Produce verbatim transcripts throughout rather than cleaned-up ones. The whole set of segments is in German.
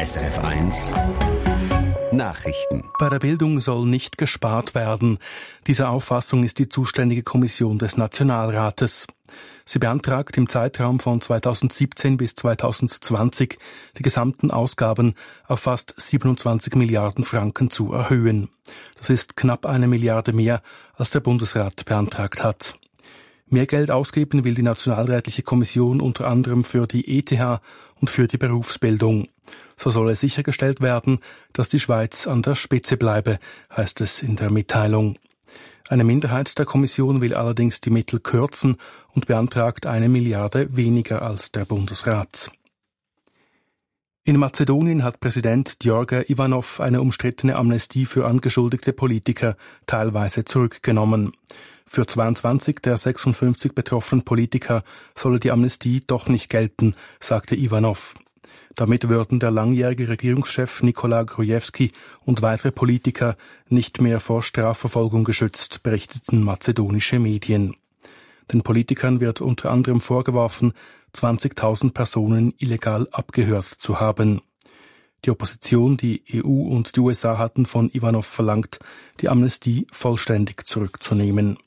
S R F eins Nachrichten. Bei der Bildung soll nicht gespart werden. Diese Auffassung ist die zuständige Kommission des Nationalrates. Sie beantragt im Zeitraum von zweitausendsiebzehn bis zweitausendzwanzig die gesamten Ausgaben auf fast siebenundzwanzig Milliarden Franken zu erhöhen. Das ist knapp eine Milliarde mehr, als der Bundesrat beantragt hat. Mehr Geld ausgeben will die Nationalrätliche Kommission unter anderem für die E T H und für die Berufsbildung. So solle sichergestellt werden, dass die Schweiz an der Spitze bleibe, heißt es in der Mitteilung. Eine Minderheit der Kommission will allerdings die Mittel kürzen und beantragt eine Milliarde weniger als der Bundesrat. In Mazedonien hat Präsident Gjorge Ivanov eine umstrittene Amnestie für angeschuldigte Politiker teilweise zurückgenommen. Für zweiundzwanzig der sechsundfünfzig betroffenen Politiker solle die Amnestie doch nicht gelten, sagte Ivanov. Damit würden der langjährige Regierungschef Nikola Gruevski und weitere Politiker nicht mehr vor Strafverfolgung geschützt, berichteten mazedonische Medien. Den Politikern wird unter anderem vorgeworfen, zwanzigtausend Personen illegal abgehört zu haben. Die Opposition, die E U und die U S A hatten von Ivanov verlangt, die Amnestie vollständig zurückzunehmen.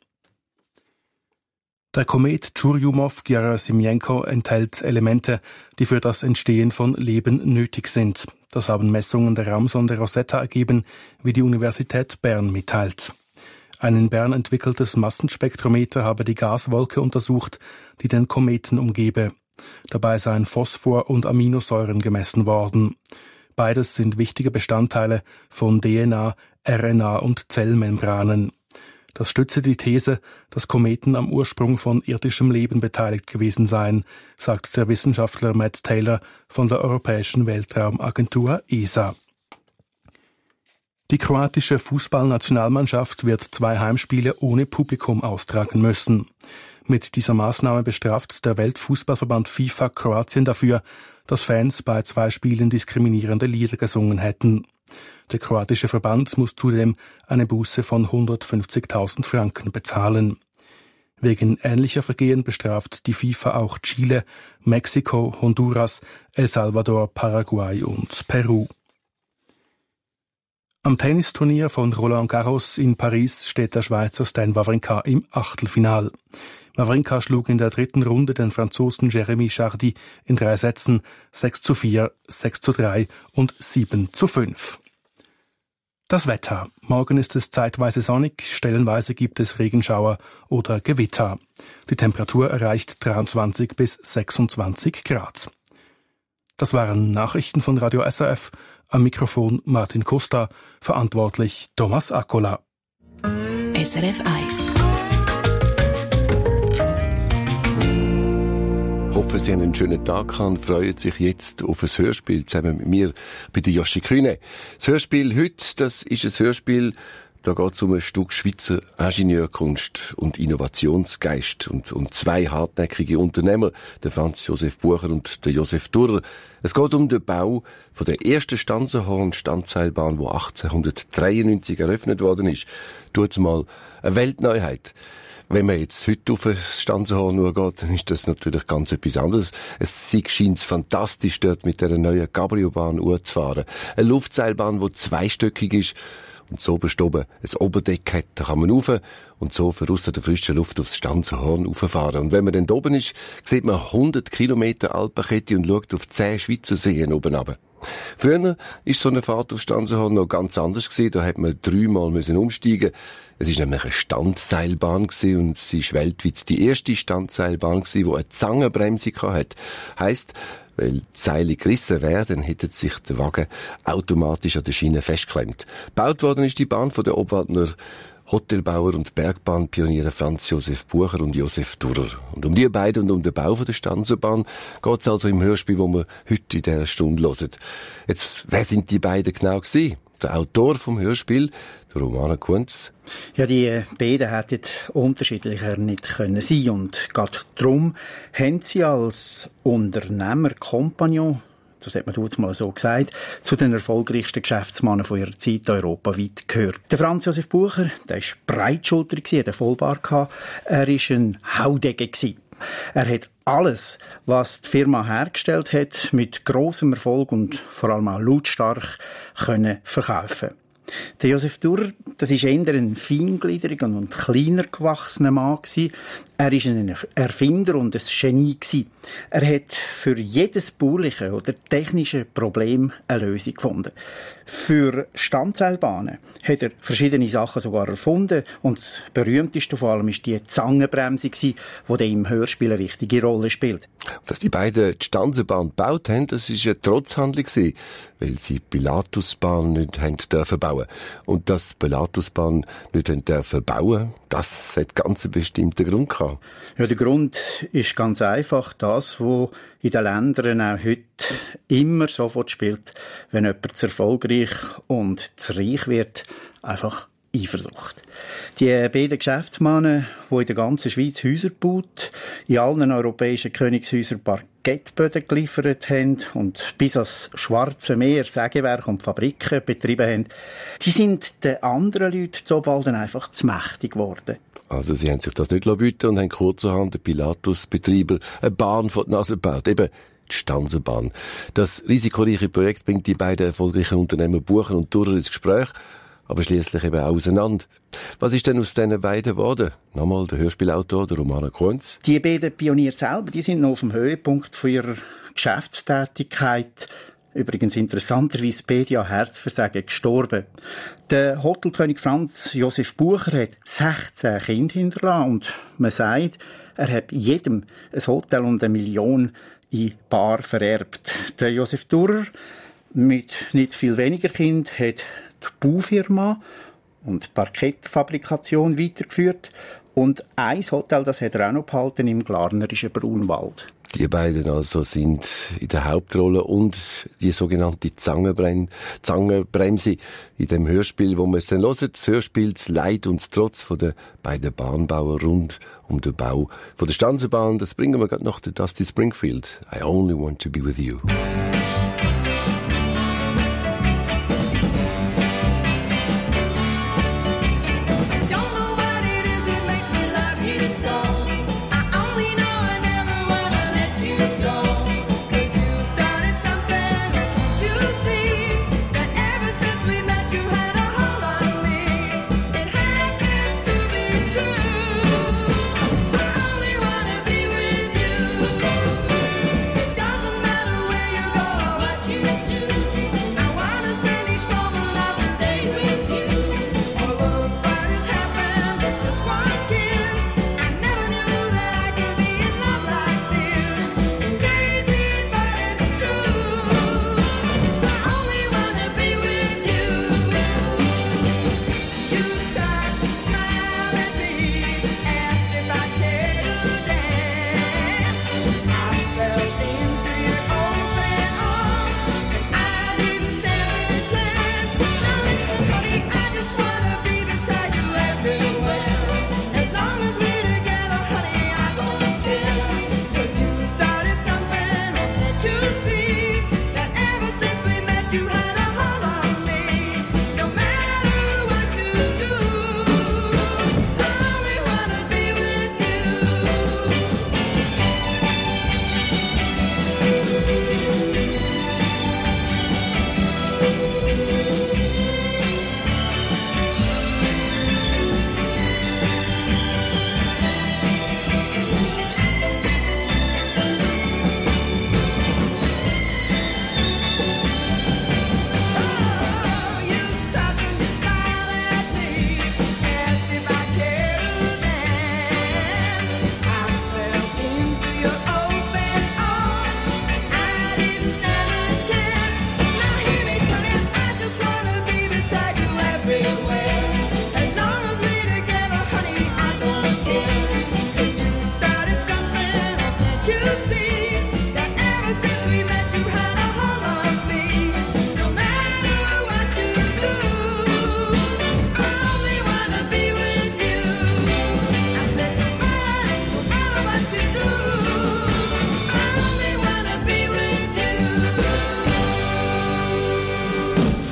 Der Komet Churyumov-Gerasimenko enthält Elemente, die für das Entstehen von Leben nötig sind. Das haben Messungen der Raumsonde Rosetta ergeben, wie die Universität Bern mitteilt. Ein in Bern entwickeltes Massenspektrometer habe die Gaswolke untersucht, die den Kometen umgebe. Dabei seien Phosphor und Aminosäuren gemessen worden. Beides sind wichtige Bestandteile von D N A, R N A und Zellmembranen. Das stütze die These, dass Kometen am Ursprung von irdischem Leben beteiligt gewesen seien, sagt der Wissenschaftler Matt Taylor von der Europäischen Weltraumagentur E S A. Die kroatische Fußballnationalmannschaft wird zwei Heimspiele ohne Publikum austragen müssen. Mit dieser Maßnahme bestraft der Weltfußballverband FIFA Kroatien dafür, dass Fans bei zwei Spielen diskriminierende Lieder gesungen hätten. Der kroatische Verband muss zudem eine Buße von hundertfünfzigtausend Franken bezahlen. Wegen ähnlicher Vergehen bestraft die FIFA auch Chile, Mexiko, Honduras, El Salvador, Paraguay und Peru. Am Tennisturnier von Roland Garros in Paris steht der Schweizer Stan Wawrinka im Achtelfinal. Wawrinka schlug in der dritten Runde den Franzosen Jérémy Chardy in drei Sätzen sechs zu vier, sechs zu drei und sieben zu fünf. Das Wetter. Morgen ist es zeitweise sonnig, stellenweise gibt es Regenschauer oder Gewitter. Die Temperatur erreicht dreiundzwanzig bis sechsundzwanzig Grad. Das waren Nachrichten von Radio S R F. Am Mikrofon Martin Costa, verantwortlich Thomas Akkola. S R F eins. Ich hoffe, Sie haben einen schönen Tag gehabt und freuen sich jetzt auf ein Hörspiel zusammen mit mir bei der Joshi Kühne. Das Hörspiel heute, das ist ein Hörspiel, da geht es um ein Stück Schweizer Ingenieurkunst und Innovationsgeist und um zwei hartnäckige Unternehmer, der Franz Josef Bucher und der Josef Durrer. Es geht um den Bau von der ersten Stanzenhorn-Standseilbahn, die achtzehnhundertdreiundneunzig eröffnet worden ist. Tut's mal eine Weltneuheit. Wenn man jetzt heute auf ein Stanzenhorn geht, dann ist das natürlich ganz etwas anderes. Es scheint fantastisch, dort mit dieser neuen Cabrio-Bahn zu eine Luftseilbahn, die zweistöckig ist und so oben ein Oberdeck hat, da kann man rauf und so für aus der frischen Luft aufs Stanzenhorn rauffahren. Und wenn man dann da oben ist, sieht man hundert Kilometer Alpenkette und schaut auf zehn Schweizer Seen oben runter. Früher ist so eine Fahrt auf Stanzenhorn noch ganz anders gewesen. Da hat man dreimal müssen umsteigen. Es ist nämlich eine Standseilbahn gewesen und sie ist weltweit die erste Standseilbahn gewesen, die eine Zangenbremse hatte. Heisst, weil die Seile gerissen wären, dann hätte sich der Wagen automatisch an der Schiene festgeklemmt. Gebaut worden ist die Bahn von den Obwaldner Hotelbauer und Bergbahnpioniere Franz Josef Bucher und Josef Durrer. Und um die beiden und um den Bau der Stanzenbahn geht es also im Hörspiel, wo wir heute in dieser Stunde hören. Jetzt, wer sind die beiden genau gewesen? Der Autor vom Hörspiel, der Romana Kunz. Ja, die beiden hätten unterschiedlicher nicht können sein. Und gerade darum haben sie als Unternehmer, Kompagnon, das hat man damals mal so gesagt, zu den erfolgreichsten Geschäftsmännern von ihrer Zeit europaweit gehört. Der Franz Josef Bucher, der war breitschultrig, der Vollbart. Er war ein Haudegen. Er hat alles, was die Firma hergestellt hat, mit grossem Erfolg und vor allem auch lautstark können verkaufen. Der Josef Durrer, das ist eher ein feingliedriger und kleiner gewachsener Mann gewesen. Er ist ein Erfinder und ein Genie gewesen. Er hat für jedes bauliche oder technische Problem eine Lösung gefunden. Für Stammzellbahnen hat er verschiedene Sachen sogar erfunden und das berühmteste von allem ist die Zangenbremse gewesen, die dann im Hörspiel eine wichtige Rolle spielt. Dass die beiden die Stanzenbahn gebaut haben, das ist eine Trotzhandlung gewesen, weil sie die Pilatusbahn nicht haben dürfen bauen. Und dass die Pilatusbahn nicht haben dürfen bauen, das hat ganz einen bestimmten Grund gehabt. Ja, der Grund ist ganz einfach das, was in den Ländern auch heute immer sofort spielt, wenn jemand zu erfolgreich und zu reich wird, einfach Eifersucht. Die beiden Geschäftsmänner, die in der ganzen Schweiz Häuser baut, in allen europäischen Königshäusern Parkettböden geliefert haben und bis ans Schwarze Meer Sägewerke und Fabriken betrieben haben, die sind den anderen Leuten zu Obwalden einfach zu mächtig geworden. Also sie haben sich das nicht bieten und haben kurzerhand den Pilatus-Betreiber eine Bahn vor die Nase gebaut, eben die Stanzenbahn. Das risikoreiche Projekt bringt die beiden erfolgreichen Unternehmen Bucher und Durrer ins Gespräch, aber schließlich eben auch auseinander. Was ist denn aus diesen beiden geworden? Nochmal der Hörspielautor, der Romana Kunz. Die beiden Pioniere selber, die sind noch auf dem Höhepunkt von ihrer Geschäftstätigkeit, übrigens interessanterweise beide an Herzversagen gestorben. Der Hotelkönig Franz Josef Bucher hat sechzehn Kinder hinterlassen und man sagt, er hat jedem ein Hotel und eine Million in Bar vererbt. Der Josef Durrer mit nicht viel weniger Kind hat die Baufirma und die Parkettfabrikation weitergeführt und ein Hotel, das hat er auch noch behalten im glarnerischen Braunwald. Die beiden also sind in der Hauptrolle und die sogenannte Zangenbrem- Zangenbremse in dem Hörspiel, wo wir es dann hören. Das Hörspiel «Das Leid und das Trotz» von den beiden Bahnbauern rund um den Bau von der Stanzenbahn. Das bringen wir gerade noch der Dusty Springfield. «I only want to be with you». Doesn't matter where you go.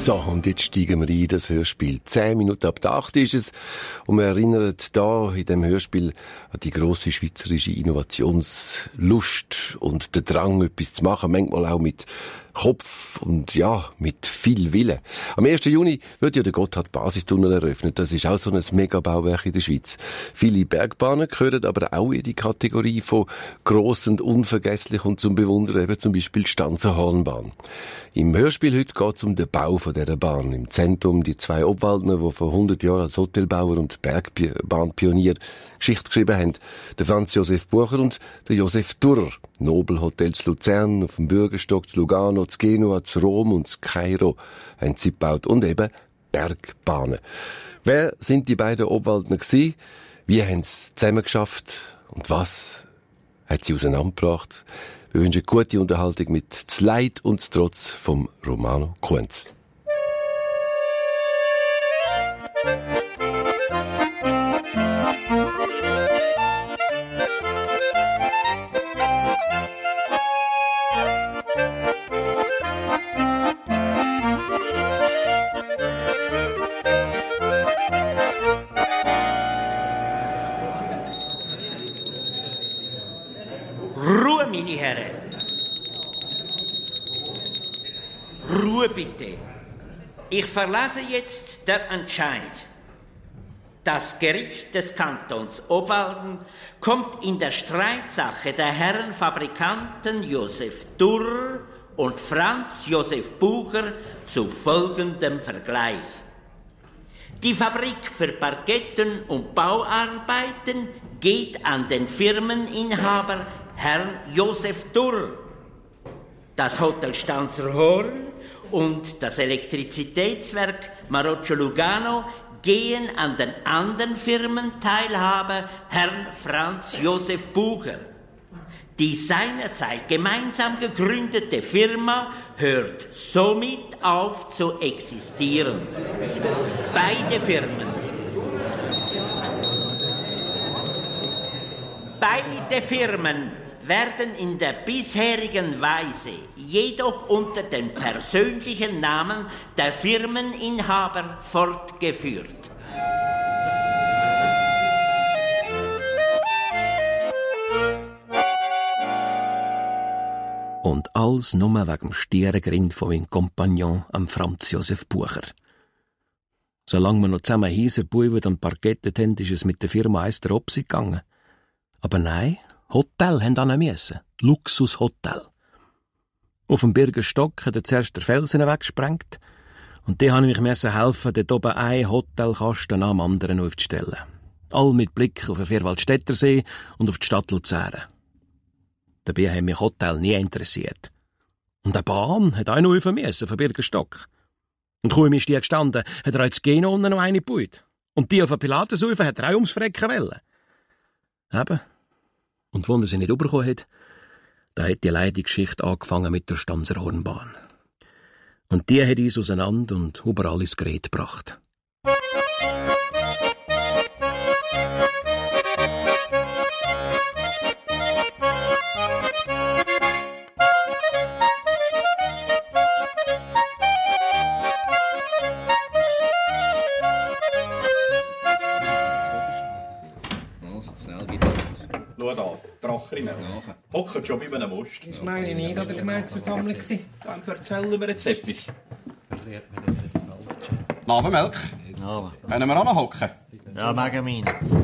So, und jetzt steigen wir ein, das Hörspiel. Zehn Minuten ab der acht ist es. Und wir erinnern da in dem Hörspiel an die grosse schweizerische Innovationslust und den Drang, etwas zu machen. Manchmal auch mit Kopf und ja, mit viel Wille. Am ersten Juni wird ja der Gotthard-Basistunnel eröffnet. Das ist auch so ein Megabauwerk in der Schweiz. Viele Bergbahnen gehören aber auch in die Kategorie von gross und unvergesslich und zum Bewundern, eben zum Beispiel die Stanzenhornbahn. Im Hörspiel heute geht es um den Bau von dieser Bahn. Im Zentrum die zwei Obwaldner, die vor hundert Jahren als Hotelbauer und Bergbahnpionier Geschichte geschrieben haben. Der Franz Josef Bucher und der Josef Durrer. Nobelhotels Luzern, auf dem Bürgerstock zu Lugano, zu Genua, zu Rom und zu Kairo haben sie gebaut. Und eben Bergbahnen. Wer sind die beiden Obwaldner gewesen? Wie haben sie zusammen geschafft? Und was hat sie auseinandergebracht? Wir wünschen gute Unterhaltung mit «Zleid und Trotz» vom Romano Kunz. Ruhe, meine Herren. Ruhe bitte. Ich verlasse jetzt den Entscheid. Das Gericht des Kantons Obwalden kommt in der Streitsache der Herren Fabrikanten Josef Durrer und Franz Josef Bucher zu folgendem Vergleich. Die Fabrik für Parketten und Bauarbeiten geht an den Firmeninhaber Herrn Josef Durrer. Das Hotel Stanzerhorn und das Elektrizitätswerk Maroccio Lugano gehen an den anderen Firmenteilhaber Herrn Franz Josef Bucher. Die seinerzeit gemeinsam gegründete Firma hört somit auf zu existieren. Beide Firmen. Beide Firmen werden in der bisherigen Weise jedoch unter dem persönlichen Namen der Firmeninhaber fortgeführt. Und alles nur wegen dem stieren Grind von meinem Kompagnon, am Franz Josef Bucher. Solange wir noch zusammen Häuser gebaut und parkettet haben, ist es mit der Firma eins der Opsi gegangen. Aber nein, Hotel haben auch müssen. Luxushotel. Auf dem Birgerstock hat er zuerst der Felsen weggesprengt und die habe ich mich helfen, dort oben ein Hotelkasten nach dem anderen aufzustellen. All mit Blick auf den Vierwaldstättersee und auf die Stadt Luzern. Dabei haben mich Hotel nie interessiert. Und eine Bahn hat auch noch auf müssen, von Birgerstock. Und kaum ist die gestanden, hat er auch das Geno unten noch eine gebaut. Und die auf den Pilatensufe hat er auch ums Frecken wollen. Eben. Und wenn er sie nicht überkommen hat, da hat die leidige Geschichte angefangen mit der Stanzerhornbahn. Und die hat uns auseinander und überall ins Gerät gebracht. Schau da, Dracherinnen. Hocken schon bei einem Most. Das meine ich nicht an der Gemeindeversammlung. Dann erzählen wir jetzt etwas. Nabenmelk? Ja. Können wir auch noch hocken? Ja, mega mein.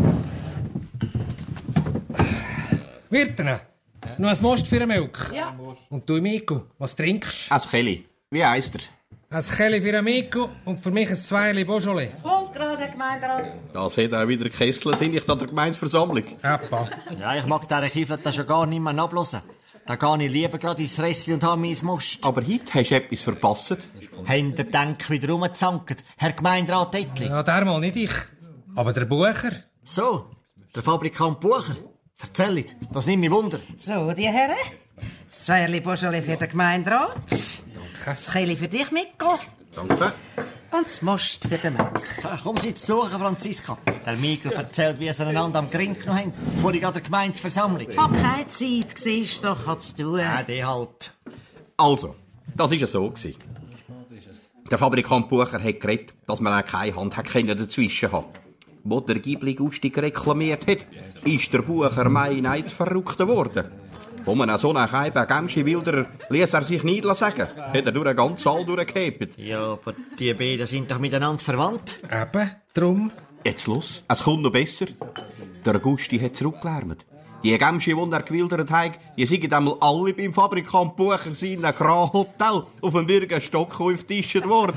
Wirtene, noch ein Most für eine Milch. Ja. Und du, Miku, was trinkst du? Ein Kelly. Wie heisst er? Ein Kelly für eine Miku und für mich ein Zweili Beaujolais. Kommt gerade, Herr Gemeinderat. Das hat auch wieder gekesselt, hinter an der Gemeindeversammlung. Appa. Ja, ich mag diesen Kiefel schon gar nicht mehr ablassen. Da gehe ich lieber gerade ins Restli und habe mein Most. Aber heute hast du etwas verpasst. Habt ihr Denk wieder rumgezankt, Herr Gemeinderat Ettli? Ja, der mal nicht ich. Aber der Bucher. So, der Fabrikant Bucher. Erzählt, das nimmt mich Wunder. So, die Herren. Das Zweierli Beaujolais für den Gemeinderat. Das Kelly für dich, Mikko. Danke. Und das Most für den Milch. Komm sie zu suchen, Franziska. Der Mikro erzählt, wie sie einander am Gring genommen haben, vor der Gemeindeversammlung. Ich hab keine Zeit, siehst doch, hat's zu tun. Ja, die halt. Also, das war ja so. Der Fabrikant Bucher hat geredet, dass man auch keine Hand hat dazwischen haben. Wo der Gibli Gustig reklamiert hat, ist der Bucher meineins verrückt geworden. Wo man so einen Keiben Gemschi Wilderer ließ er sich nicht sagen. Hat er durch einen ganzen Saal durchgehebt. Ja, aber die beiden sind doch miteinander verwandt. Eben, drum. Jetzt los, es kommt noch besser. Der Gusti hat zurückgelärmt. Die Gemschi, die er gewildert hat, die sind einmal alle beim Fabrikant Bucher in einem Grand Hotel auf dem Bürgerstock aufgetischt worden.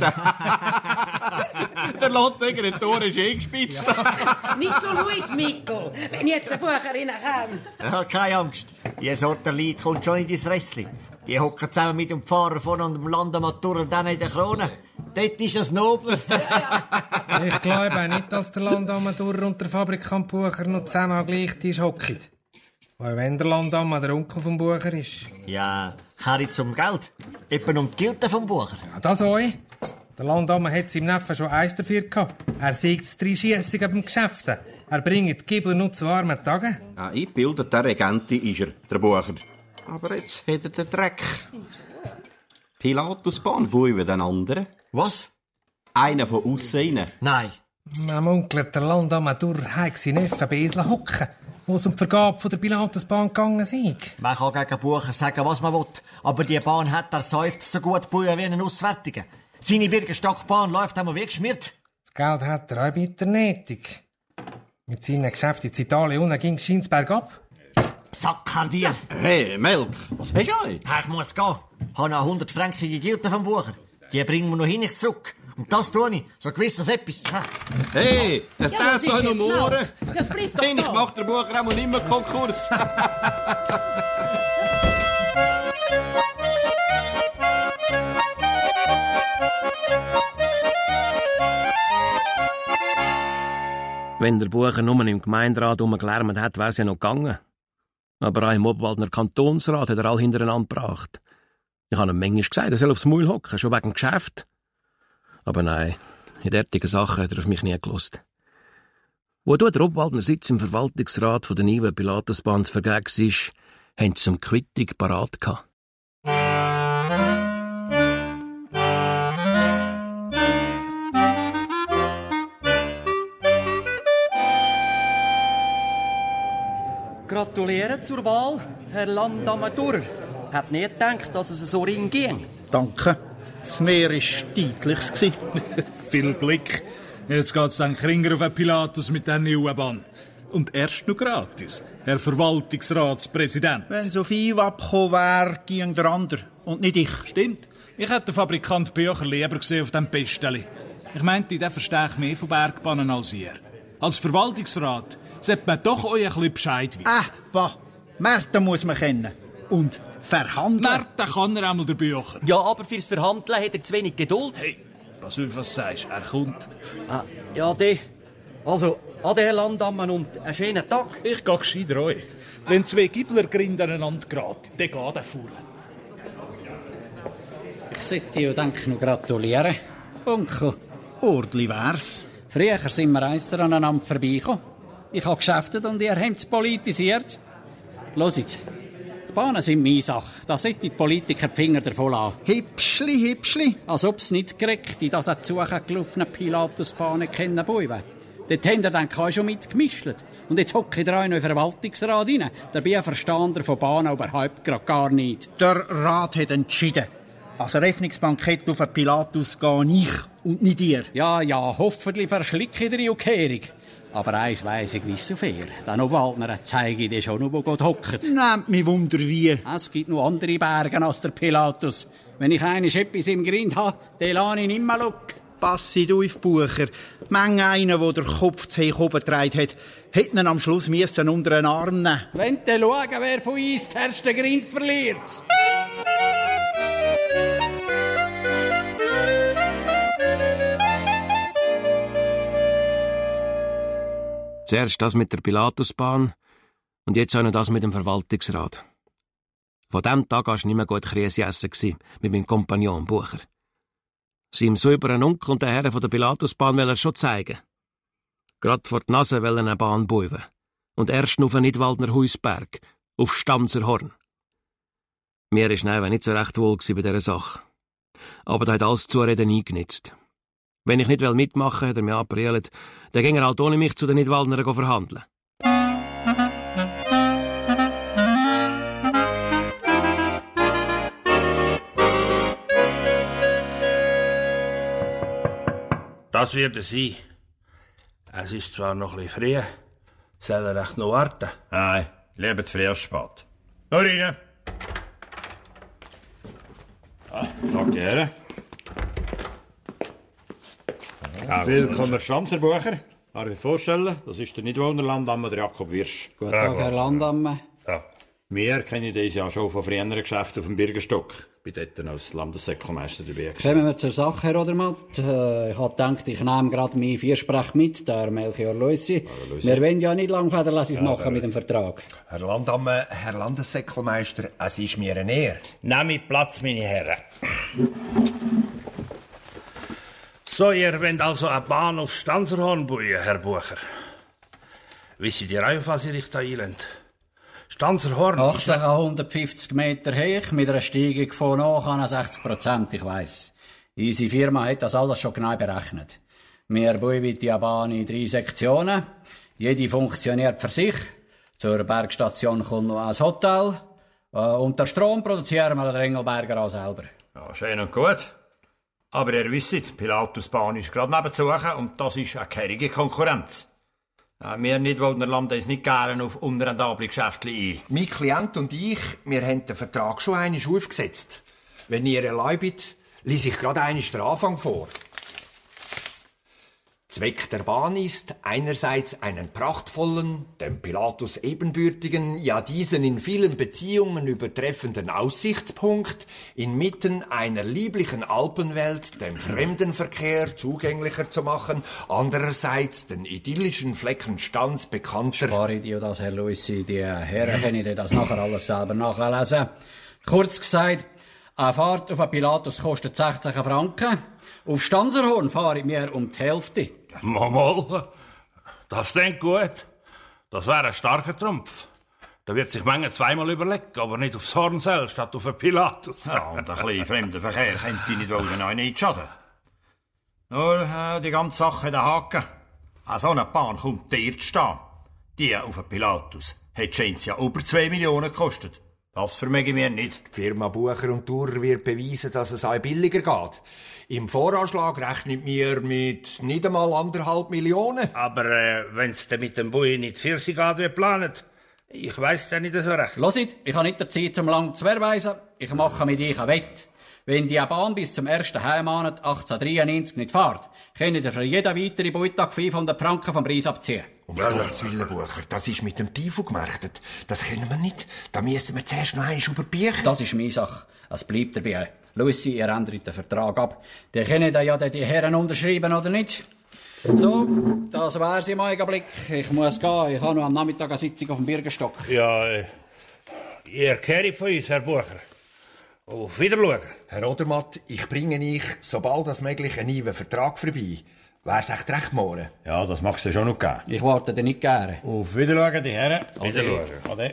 Der Landträger hat die Ohren schön gespitzt. Ja. Nicht so ruhig, Mikko, wenn jetzt der Bucher reinkommt. Ja, keine Angst. Die Sorte Lied kommt schon in dein Ressli. Die hocken zusammen mit dem Pfarrer vorne an dem Landamatur und dann in der Krone. Dort ist es nobler. Ich glaube auch nicht, dass der Landamatur und der Fabrikant Bucher noch zusammen am gleichen Tisch hocken. Weil wenn der Landammer der Onkel vom Bucher ist. Ja, Kerri zum Geld. Etwa um die Gilde vom Bucher. Ja, das auch. Der Landammer hat seinem Neffen schon eins dafür gehabt. Er siegt drei Schiessungen beim Geschäft. Er bringt die Gibbel nur zu warmen Tagen. Ja, eingebildet der Regenti ist er, der Bucher. Aber jetzt hat er den Dreck. Pilatusbahn, Buiwe den anderen. Was? Einer von aussen rein. Nein. Mein Onkel, der Landamatur, hat seinen Neffen bei Esel hocken, wo es um die Vergabe von der Pilatusbahn gegangen ist. Man kann gegen Bucher sagen, was man will. Aber die Bahn hat er säuft so gut Buiwe wie einen Auswärtigen. Seine Birkenstockbahn läuft einmal wie geschmiert. Das Geld hat er auch bitter nötig. Mit seinen Geschäften in Italien unten ging es Schinsberg ab. Sack dir. Hey, Melk, was hast du eigentlich? Ich muss gehen. Ich habe noch hundert-fränkige Gilden vom Bucher. Die bringen wir noch hin nicht zurück. Und das tue ich, so gewiss als etwas. Hey, das ja, darf doch noch morgen. Das bleibt doch hey, ich mach der Bucher auch nicht mehr Konkurs. Wenn der Bucher nur im Gemeinderat rumgelärmt hat, wär's ja noch gegangen. Aber auch im Obwaldner Kantonsrat hat er all hintereinander gebracht. Ich habe ihm manchmal gesagt, er soll aufs Maul hocken, schon wegen dem Geschäft. Aber nein, in derartigen Sachen hat er auf mich nie gelost. Wo der Obwaldner Sitz im Verwaltungsrat von der neuen Pilatusbahn zu vergegs ist, haben sie zum Quittung parat gehabt. Gratuliere zur Wahl, Herr Landamatur. Hat nie gedacht, dass es so ring ging. Danke. Das Meer war deutlich. Viel Glück. Jetzt geht's dann Kringer auf den Pilatus mit der neuen Bahn. Und erst noch gratis, Herr Verwaltungsratspräsident. Wenn so viel abgekommen wäre, ging der andere und nicht ich. Stimmt. Ich hätte den Fabrikant Bücher lieber gesehen auf dem Pesteli. Ich meinte, der versteht mehr von Bergbahnen als ihr. Als Verwaltungsrat sollte man doch euch ein bisschen Bescheid wissen. Ah, bah. Märten muss man kennen. Und verhandeln. Märten kann er einmal der Bücher. Ja, aber fürs Verhandeln hat er zu wenig Geduld. Hey, pass auf, was du sagst. Er kommt. Ah, ja, die. Also, ade, Herr Landammann, und einen schönen Tag. Ich gehe gescheiter euch. Wenn zwei Gibblergrinde aneinander geraten, dann geht der Faul. Ich sollte dir denke noch gratulieren, Onkel. Ordentlich wär's. Früher sind wir eins aneinander vorbeigekommen. Ich habe geschäftet und ihr habt es politisiert. Hört, die Bahnen sind meine Sache. Da sollten die Politiker die Finger davon lassen. Hipschli, hipschli. Als ob es nicht gerecht in das zugelaufene Pilatusbahnen kennen wollen. Dort haben ihr dann schon mitgemischt. Und jetzt hocke ich da in den Verwaltungsrat rein. Dabei versteht ihr von Bahnen überhaupt gar nicht. Der Rat hat entschieden. Als Eröffnungsbankett auf den Pilatus gehe ich und nicht ihr. Ja, ja, hoffentlich verschlicke ich die Umkehrung. Aber eins weiss ich gewiss so fair. Den Obwaldner zeige ich dir schon noch, wo Gott hockt. Nehmt mich Wunder wie. Es gibt noch andere Berge als der Pilatus. Wenn ich einmal etwas im Grind habe, dann lasse ich nicht mehr schauen. Passet auf, Bucher. Menge einer, der den Kopf zu hoch oben getragen hat, hätte ihn am Schluss müssen unter den Arm nehmen. Wenn du schauen, wer von uns zuerst den Grind verliert. Zuerst das mit der Pilatusbahn und jetzt auch noch das mit dem Verwaltungsrat. Von diesem Tag war ich nicht mehr gut Krise essen mit meinem Kompagnon Bucher. Sie ihm so über einen Onkel und den Herren von der Pilatusbahn will er schon zeigen. Gerade vor die Nase will er eine Bahn bauen. Und erst auf den Nidwaldner Huisberg, auf Stanzer Horn. Mir war nicht so recht wohl bei dieser Sache. Aber da hat alles Zureden eingenützt. Wenn ich nicht mitmachen will, hat er mich angebrüllt, dann ging er halt ohne mich zu den Nidwaldnern verhandeln. Das wird es sein. Es ist zwar noch ein bisschen früh, soll er echt noch warten? Nein, lieber zu früh als spät. Nur rein. Ah, danke, Herren. Ja, willkommen, Stanzerbucher. Darf ich vorstellen, das ist der Nidwaldner Landammer, der Jakob Wirsch. Guten Tag, Herr Landammer. Ja. Wir kennen uns ja schon von früheren Geschäften auf dem Birgenstock. Ich bin dort als Landessäckelmeister dabei. Kommen wir zur Sache, Herr Odermatt. Äh, ich habe gedacht, ich nehme gerade meinen Viersprech mit, der Melchior Luisi. Wir wollen ja nicht lang Federlesis ja, machen mit dem Vertrag. Herr Landammer, Herr Landessäckelmeister, es ist mir eine Ehre. Nehmt Platz, meine Herren. So, ihr wollt also eine Bahn auf Stanzerhorn bauen, Herr Bucher. Wisst ihr auch, was ihr euch da einlehnt? Stanzerhorn achtzehnhundertfünfzig Meter hoch, mit einer Steigung von nachher sechzig Prozent, ich weiss. Unsere Firma hat das alles schon genau berechnet. Wir bauen die Bahn in drei Sektionen. Jede funktioniert für sich. Zur Bergstation kommt noch ein Hotel. Und den Strom produzieren wir an der Engelberger auch selber. Ja, schön und gut. Aber ihr wisst, die Pilatusbahn ist gerade nebenzu und das ist eine gehörige Konkurrenz. Wir Nidwaldner landen uns nicht gerne auf unrentable Geschäfte ein. Mein Klient und ich, wir haben den Vertrag schon einmal aufgesetzt. Wenn ihr erlaubt, lese ich gerade einmal den Anfang vor. Zweck der Bahn ist, einerseits einen prachtvollen, dem Pilatus ebenbürtigen, ja diesen in vielen Beziehungen übertreffenden Aussichtspunkt inmitten einer lieblichen Alpenwelt dem Fremdenverkehr zugänglicher zu machen, andererseits den idyllischen Flecken Stanz bekannter... Spare dir das, Herr Luisi, die Herren können das nachher alles selber nachlesen. Kurz gesagt, eine Fahrt auf einen Pilatus kostet sechzehn Franken, auf Stanzerhorn fahre ich mir um die Hälfte. Mal, das klingt gut. Das wäre ein starker Trumpf. Da wird sich manche zweimal überlegen, aber nicht aufs Horn selbst, statt auf einen Pilatus. Ja, und ein bisschen fremder Verkehr könnte nicht wohl noch nicht schaden. Nur äh, die ganze Sache der Haken. An so einer Bahn kommt dir zu stehen. Die auf einen Pilatus hat scheint's ja über zwei Millionen gekostet. Das vermöge mir nicht. Die Firma Bucher und Thurer wird beweisen, dass es auch billiger geht. Im Voranschlag rechnet mir mit nicht einmal anderthalb Millionen. Aber äh, wenn's denn mit dem Bui nicht vierzig geht wie geplant, ich weiss dann nicht so recht. Hört, ich habe nicht die Zeit, um lang zu verweisen. Ich mache mit euch ein Wett. Wenn die Bahn bis zum ersten Heimmonat achtzehnhundertdreiundneunzig nicht fährt, könnt ihr für jeden weiteren Beutag fünfhundert Franken vom Preis abziehen. Um Gottes Willen, Bucher, das ist mit dem Tifo gemerkt. Das können wir nicht. Da müssen wir zuerst noch einmal überbieten. Das ist meine Sache. Es bleibt dabei. Lucy, ihr ändert den Vertrag ab. Die können ja die Herren unterschreiben, oder nicht? So, das wär's im Augenblick. Ich muss gehen. Ich habe noch am Nachmittag eine Sitzung auf dem Birgenstock. Ja, äh, ihr kehrt von uns, Herr Bucher. Auf Wiedersehen. Herr Odermatt, ich bringe euch, sobald als möglich, einen neuen Vertrag vorbei. Wär's echt recht morgen? Ja, das magst du schon noch geben. Ich warte dir nicht gerne. Auf Wiedersehen, die Herren. Wiedersehen. Ade.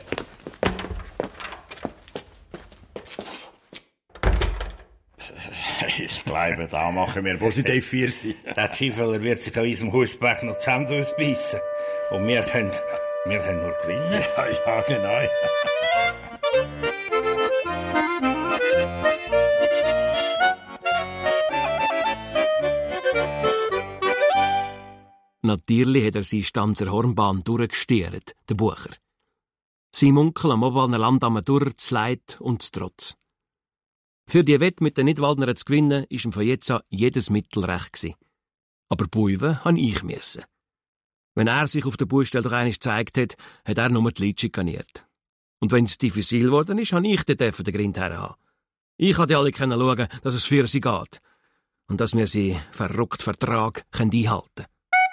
Ich glaube, da machen wir positiv vier sein. Der Schiffeler wird sich an unserem Hausberg noch die Zähne ausbeissen. Und wir können, wir können nur gewinnen. Ja, ja, genau. Natürlich hat er seine Stanzer Hornbahn durchgestiert, der Bucher. Sein Munkel am Oberwaldner Landamme durch, das Leid und das Trotz. Für die Wette mit den Nidwaldnern zu gewinnen, war ihm von jetzt an jedes Mittel recht gewesen. Aber Buiwe han ich müssen. Wenn er sich auf der Baustelle doch einmal gezeigt hat, hat er nur die Leute schikaniert. Und wenn es diffizil geworden ist, han ich den den Grind herhaben. Ich konnte alle schauen, dass es für sie geht. Und dass wir sie verrückt Vertrag einhalten können.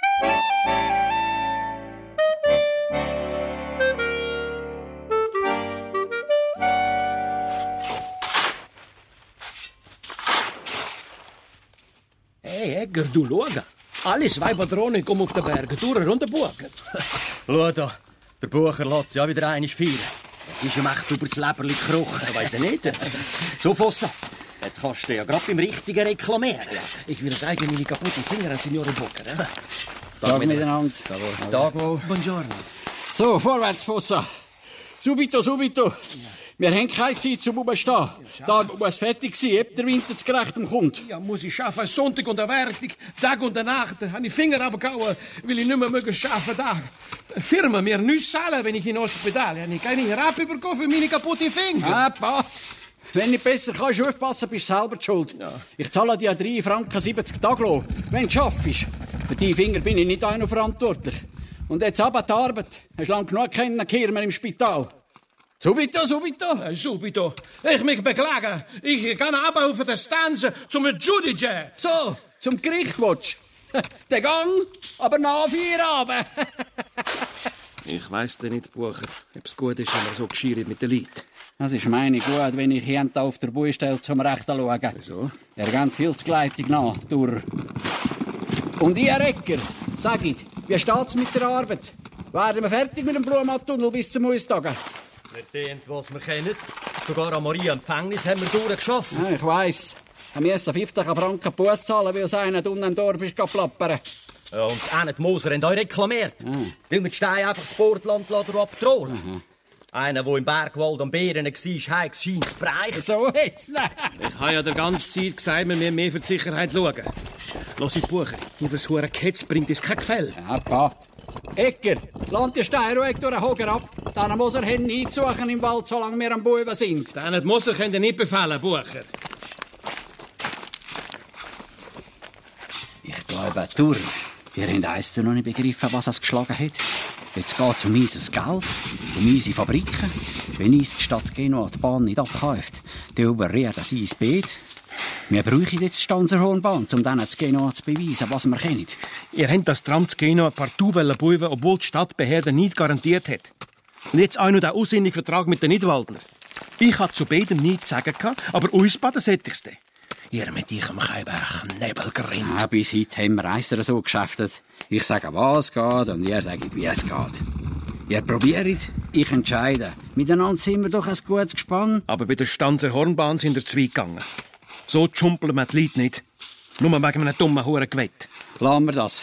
Hey, Egger, du schau. Alle zwei Patronen kommen auf den Bergen durch und den Bucher. Schau da, der Bucher lässt ja wieder einmal feiern. Es ist ihm echt übers Leberli gekrochen. Ich weiss nicht. So, Fossa, jetzt kannst du ja gerade beim Richtigen reklamieren. Ich würde sagen, meine kaputten Finger an Signore Bocca. Ne? Tag miteinander. Tag wohl. Buongiorno. So, vorwärts, Fossa. Subito, subito. Wir haben keine Zeit zum Umstehen. Da muss fertig sein, ob der Winter zu gerechtem kommt. Ja, muss ich schaffen. Sonntag und Wertig, Tag und Nacht. Habe ich Finger abgehauen, weil ich nicht mehr mögen schaffen Tag. Firma mir nichts zahlen, wenn ich in Hospital. Ich habe keine Rappe bekommen für meine kaputten Finger. Ah, pa. Wenn nicht besser kannst, aufpassen, bist du selber die schuld. Ja. Ich zahle dir drei Franken siebzig Tage, wenn du schaffst. Für die Finger bin ich nicht einer verantwortlich. Und jetzt aber die Arbeit. Hast du lang genug kennen, wir im Spital. Subito, subito. Äh, subito. Ich mich beklagen. Ich kann aber auf der Stanze zum Giudice. So, zum Gericht willst du. Der Gang, aber nach vier Abend. Ich weiss denn nicht, Bucher, ob es gut ist, wenn man so geschirrt mit den Leuten. Das ist meine gut, wenn ich hier auf der Baustelle zum Rechten schaue. Wieso? Er geht viel zu gleitig nach, durch. Und ihr Recker, sag ich, wie steht's mit der Arbeit? Werden wir fertig mit dem Blumentunnel bis zum Austagen? Nicht den, was wir kennen. Sogar an Maria im Gefängnis haben wir durchgeschafft. Ja, ich weiss. Wir müssen fünfzig Franken Buß zahlen, weil es einer unten im Dorf ist plappern. Ja, und auch nicht Moser haben euch reklamiert. Ja. Weil wir die Steine einfach das Bordland abtrollen. Mhm. Einer, der im Bergwald am Bären war, hat es zu bereichen. So jetzt, nein. Ich habe ja die ganze Zeit gesagt, wir müssen mehr für die Sicherheit schauen. Lass ich Bucher. Über das hure Ketz bringt es kein Gefäll. Ja, pa. Ecker, lass die Steine ruhig durch den Hoger ab. Dann muss er hin einsuchen im Wald, solange wir am Buben sind. Dann muss er können nicht befehlen, Bucher. Ich glaube, Tour, ihr habt eins noch nicht begriffen, was es geschlagen hat. Jetzt geht es um unser Geld, um unsere Fabriken. Wenn uns die Stadt Genua die Bahn nicht abkauft, dann überreden sie ins Beet. Wir brauchen jetzt die Stanzerhornbahn, um dann zu Genua zu beweisen, was wir kennen. Ihr habt das Tram zu Genua partout bauen, obwohl die Stadtbehörde nicht garantiert hat. Und jetzt auch noch der aussinnigen Vertrag mit den Nidwaldner. Ich hatte zu beidem nichts zu sagen, aber uns baden sollte ich's. Ihr mit eurem Knebelgrind. Ja, bis heute haben wir Eister so geschäftet. Ich sage, was geht, und ihr sagt, wie es geht. Ihr probiert, ich entscheide. Miteinander sind wir doch ein gutes Gespann. Aber bei der Stanzer Hornbahn sind wir zwei gegangen. So tschumpeln wir die Leute nicht. Nur wegen einem dummen Hurengewett. Lassen wir das.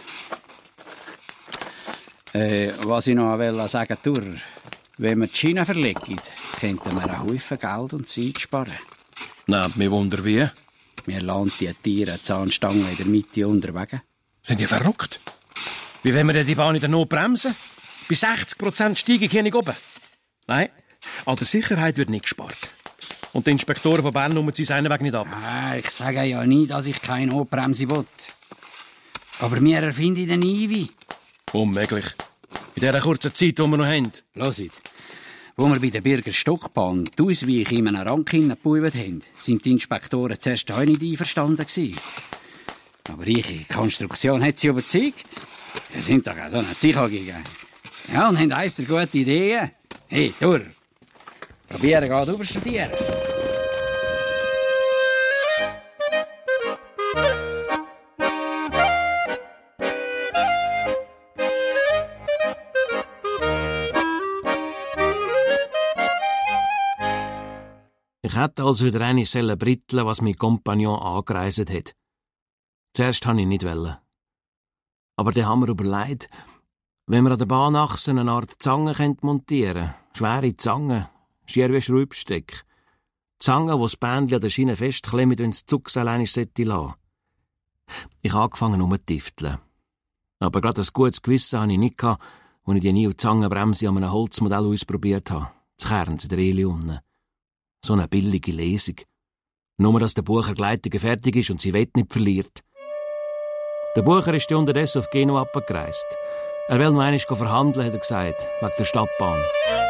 Äh, was ich noch sagen wollte, wenn wir die Schiene verlegen, könnten wir einen Haufen Geld und Zeit sparen. Nehmt mich Wunder wie? Wir lassen die Tiere die Zahnstange in der Mitte unterwegs. Sind die verrückt? Wie wollen wir denn die Bahn in der Not bremsen? Bei sechzig Prozent steige ich hier nicht oben. Nein, an der Sicherheit wird nicht gespart. Und die Inspektoren von Bern nehmen sie seinen Weg nicht ab. Ah, ich sage ja nie, dass ich keine Notbremse will. Aber wir erfinden den Iwi. Unmöglich. In dieser kurzen Zeit, die wir noch haben. Hört, wo wir bei der Birger Stockbahn die Ausweiche in einem Rank hineingebaut haben, sind die Inspektoren zuerst auch nicht einverstanden gewesen. Aber ihre Konstruktion hat sie überzeugt. Wir sind doch auch so eine Zicho gegangen. Ja, und haben eins der gute Ideen. Hey, Tour, probieren geht überstudieren. Ich hätte also wieder eine Selle britteln, was mein Kompagnon angereist hat. Zuerst wollte ich nicht. Aber dann haben wir überlegt, wenn wir an der Bahnachse eine Art Zange montieren können, schwere Zange, schier wie Schraubstück. Zange, die das Bändchen an der Schiene festklemmt, wenn es Zugs alleine lassen sollte. Ich habe angefangen rumzutüfteln. Aber gerade ein gutes Gewissen hatte ich nicht, als ich die neue Zangenbremse an einem Holzmodell ausprobiert habe. Das Kern in der Ehle unten. So eine billige Lesung. Nur, dass der Bucher Gleitungen fertig ist und sie Wett nicht verliert. Der Bucher ist unterdessen auf Genua abgereist. Er will noch einmal verhandeln, hat er gesagt, wegen der Stadtbahn.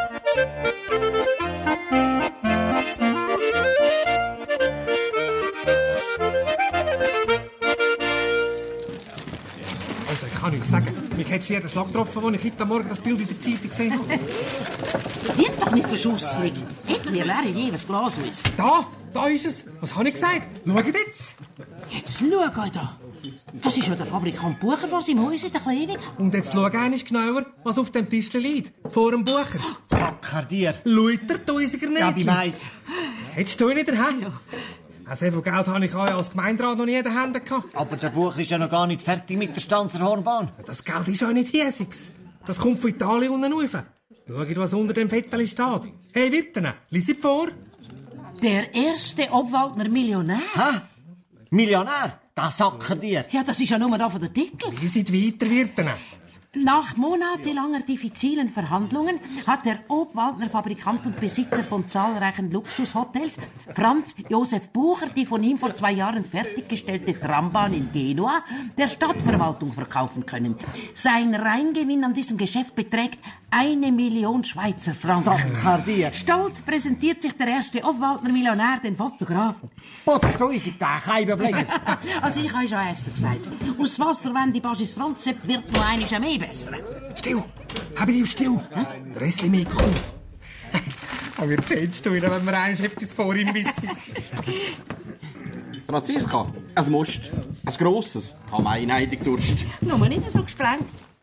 Also, ich kann nichts sagen. Mich hättest du jeden Schlag getroffen, als ich heute Morgen das Bild in der Zeitung gesehen habe. Wird doch nicht so schusselig. Ich, wir leeren jedes Glas aus. Da, da ist es. Was habe ich gesagt? Schaut jetzt. Jetzt schau euch doch. Das ist ja der Fabrikant Bucher von seinem Haus in der Klevig. Und jetzt schau einmal genauer, was auf dem Tisch liegt. Vor dem Bucher. Sacker dir. Schaut der Tausiger nicht? Ja, bei Meid. Hättest du nicht daheim? Ja. So viel Geld habe ich euch als Gemeinderat noch nie in den Händen gehabt. Aber der Bucher ist ja noch gar nicht fertig mit der Stanzer Hornbahn. Das Geld ist ja nicht hiesiges. Das kommt von Italien unten rauf. Schaut, was unter dem Vettel steht. Hey, Wirtene, lies es vor. Der erste Obwaldner Millionär. Hä? Millionär? Das sacken dir. Ja, das ist ja nur da von der Titel. Lies es weiter, Wirtene. Nach monatelanger diffizilen Verhandlungen hat der Obwaldner Fabrikant und Besitzer von zahlreichen Luxushotels, Franz Josef Bucher, die von ihm vor zwei Jahren fertiggestellte Trambahn in Genua der Stadtverwaltung verkaufen können. Sein Reingewinn an diesem Geschäft beträgt eine Million Schweizer Franken. Sakardier. Stolz präsentiert sich der erste Obwaldner Millionär den Fotografen. Potztausend, der Keibenblick. Also ich habe schon erst gesagt, aus Wasser, wenn die Basis Franz wird noch einiges mehr besser. Still! Habe dich still! Hm? Der Restli mehr kommt. Aber wie schätzt du wieder, wenn wir eins etwas vor ihm wissen? Franziska, ein Most, ein grosses, haben eineidig Durst. Nur nicht so gesprengt.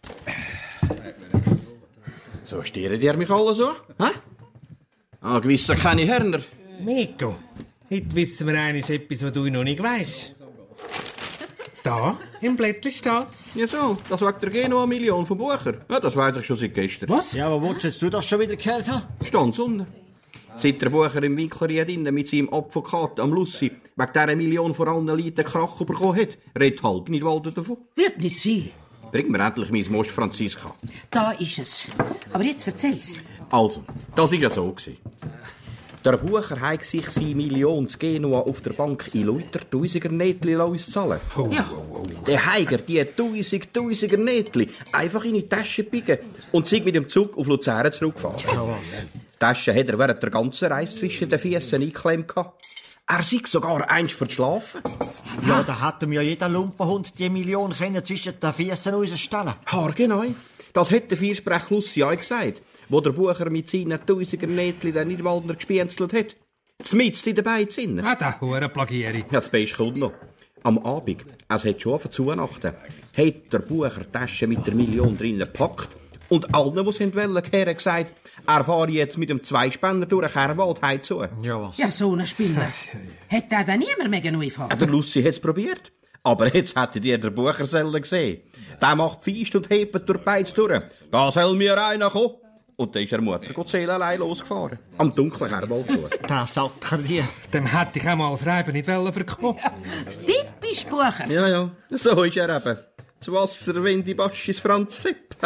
So stieren die mich alle so? Hä? Ah, gewiss keine Hörner. Miko, heute wissen wir eines etwas, was du noch nicht weisst. Da, im Blättchen steht's. Ja so, das wegen der Genua-Million von Bucher. Ja, das weiss ich schon seit gestern. Was? Ja, aber wolltest du das schon wieder gehört haben? Stand's unten. Seit der Bucher im Winklerried mit seinem Advokat am Lussi wegen dieser Million vor allen Leuten Krach bekommen hat, redet halb nicht Walden davon. Wird nicht sein. Bring mir endlich mein Most, Franziska. Da ist es. Aber jetzt erzähl's. Also, das war ja so. Der Bucher hat sich seine Million zu Genua auf der Bank in Leuter Tausiger Nähtli auszahlen. Oh, ja. oh, oh. Der Heiger die tausend Tausiger Nähtli einfach in die Tasche picken und sich mit dem Zug auf Luzern zurückgefahren. Ja, was? Die Tasche hat er während der ganzen Reise zwischen den Füßen eingeklemmt. Er sei sogar eins für das Schlafen. Ja, da hätte mir ja jeder Lumpenhund die Million können zwischen den Füßen rausstellen. Haargenau. Das hat der Viersprech Lussi auch gesagt, wo der Bucher mit seinen Tausiger Nähtli den Nidwaldner gespienzelt hat. Zmitzt in den Beizen. Ah, der hure Plagierung. Ja, das Beste kommt noch. Am Abend, es hat schon auf Zunachten, hat der Bucher die Tasche mit der Million drinnen gepackt und allen, die es wollen, gesagt, er fahre jetzt mit dem Zweispänner durch den Kehrwald heimzu. Ja, was? Ja, so ein Spinner. Hat der dann niemand mehr genug gefahren? Ja, der Lussi hat es probiert. Aber jetzt hättet ihr den Bucher selber gesehen. Der macht Feist und hebt durch die Beiz durch. Da soll mir einer kommen. Und dann ist er Mutter Gott Seele allein losgefahren. Am dunklen Kehrwald zu. Der Sacker dir. Dem hätte ich auch mal als Reiber nicht verkommen. Typisch Bucher. Ja, ja, so ist er eben. Das Wasser, wenn die Baschis Franz Sepp.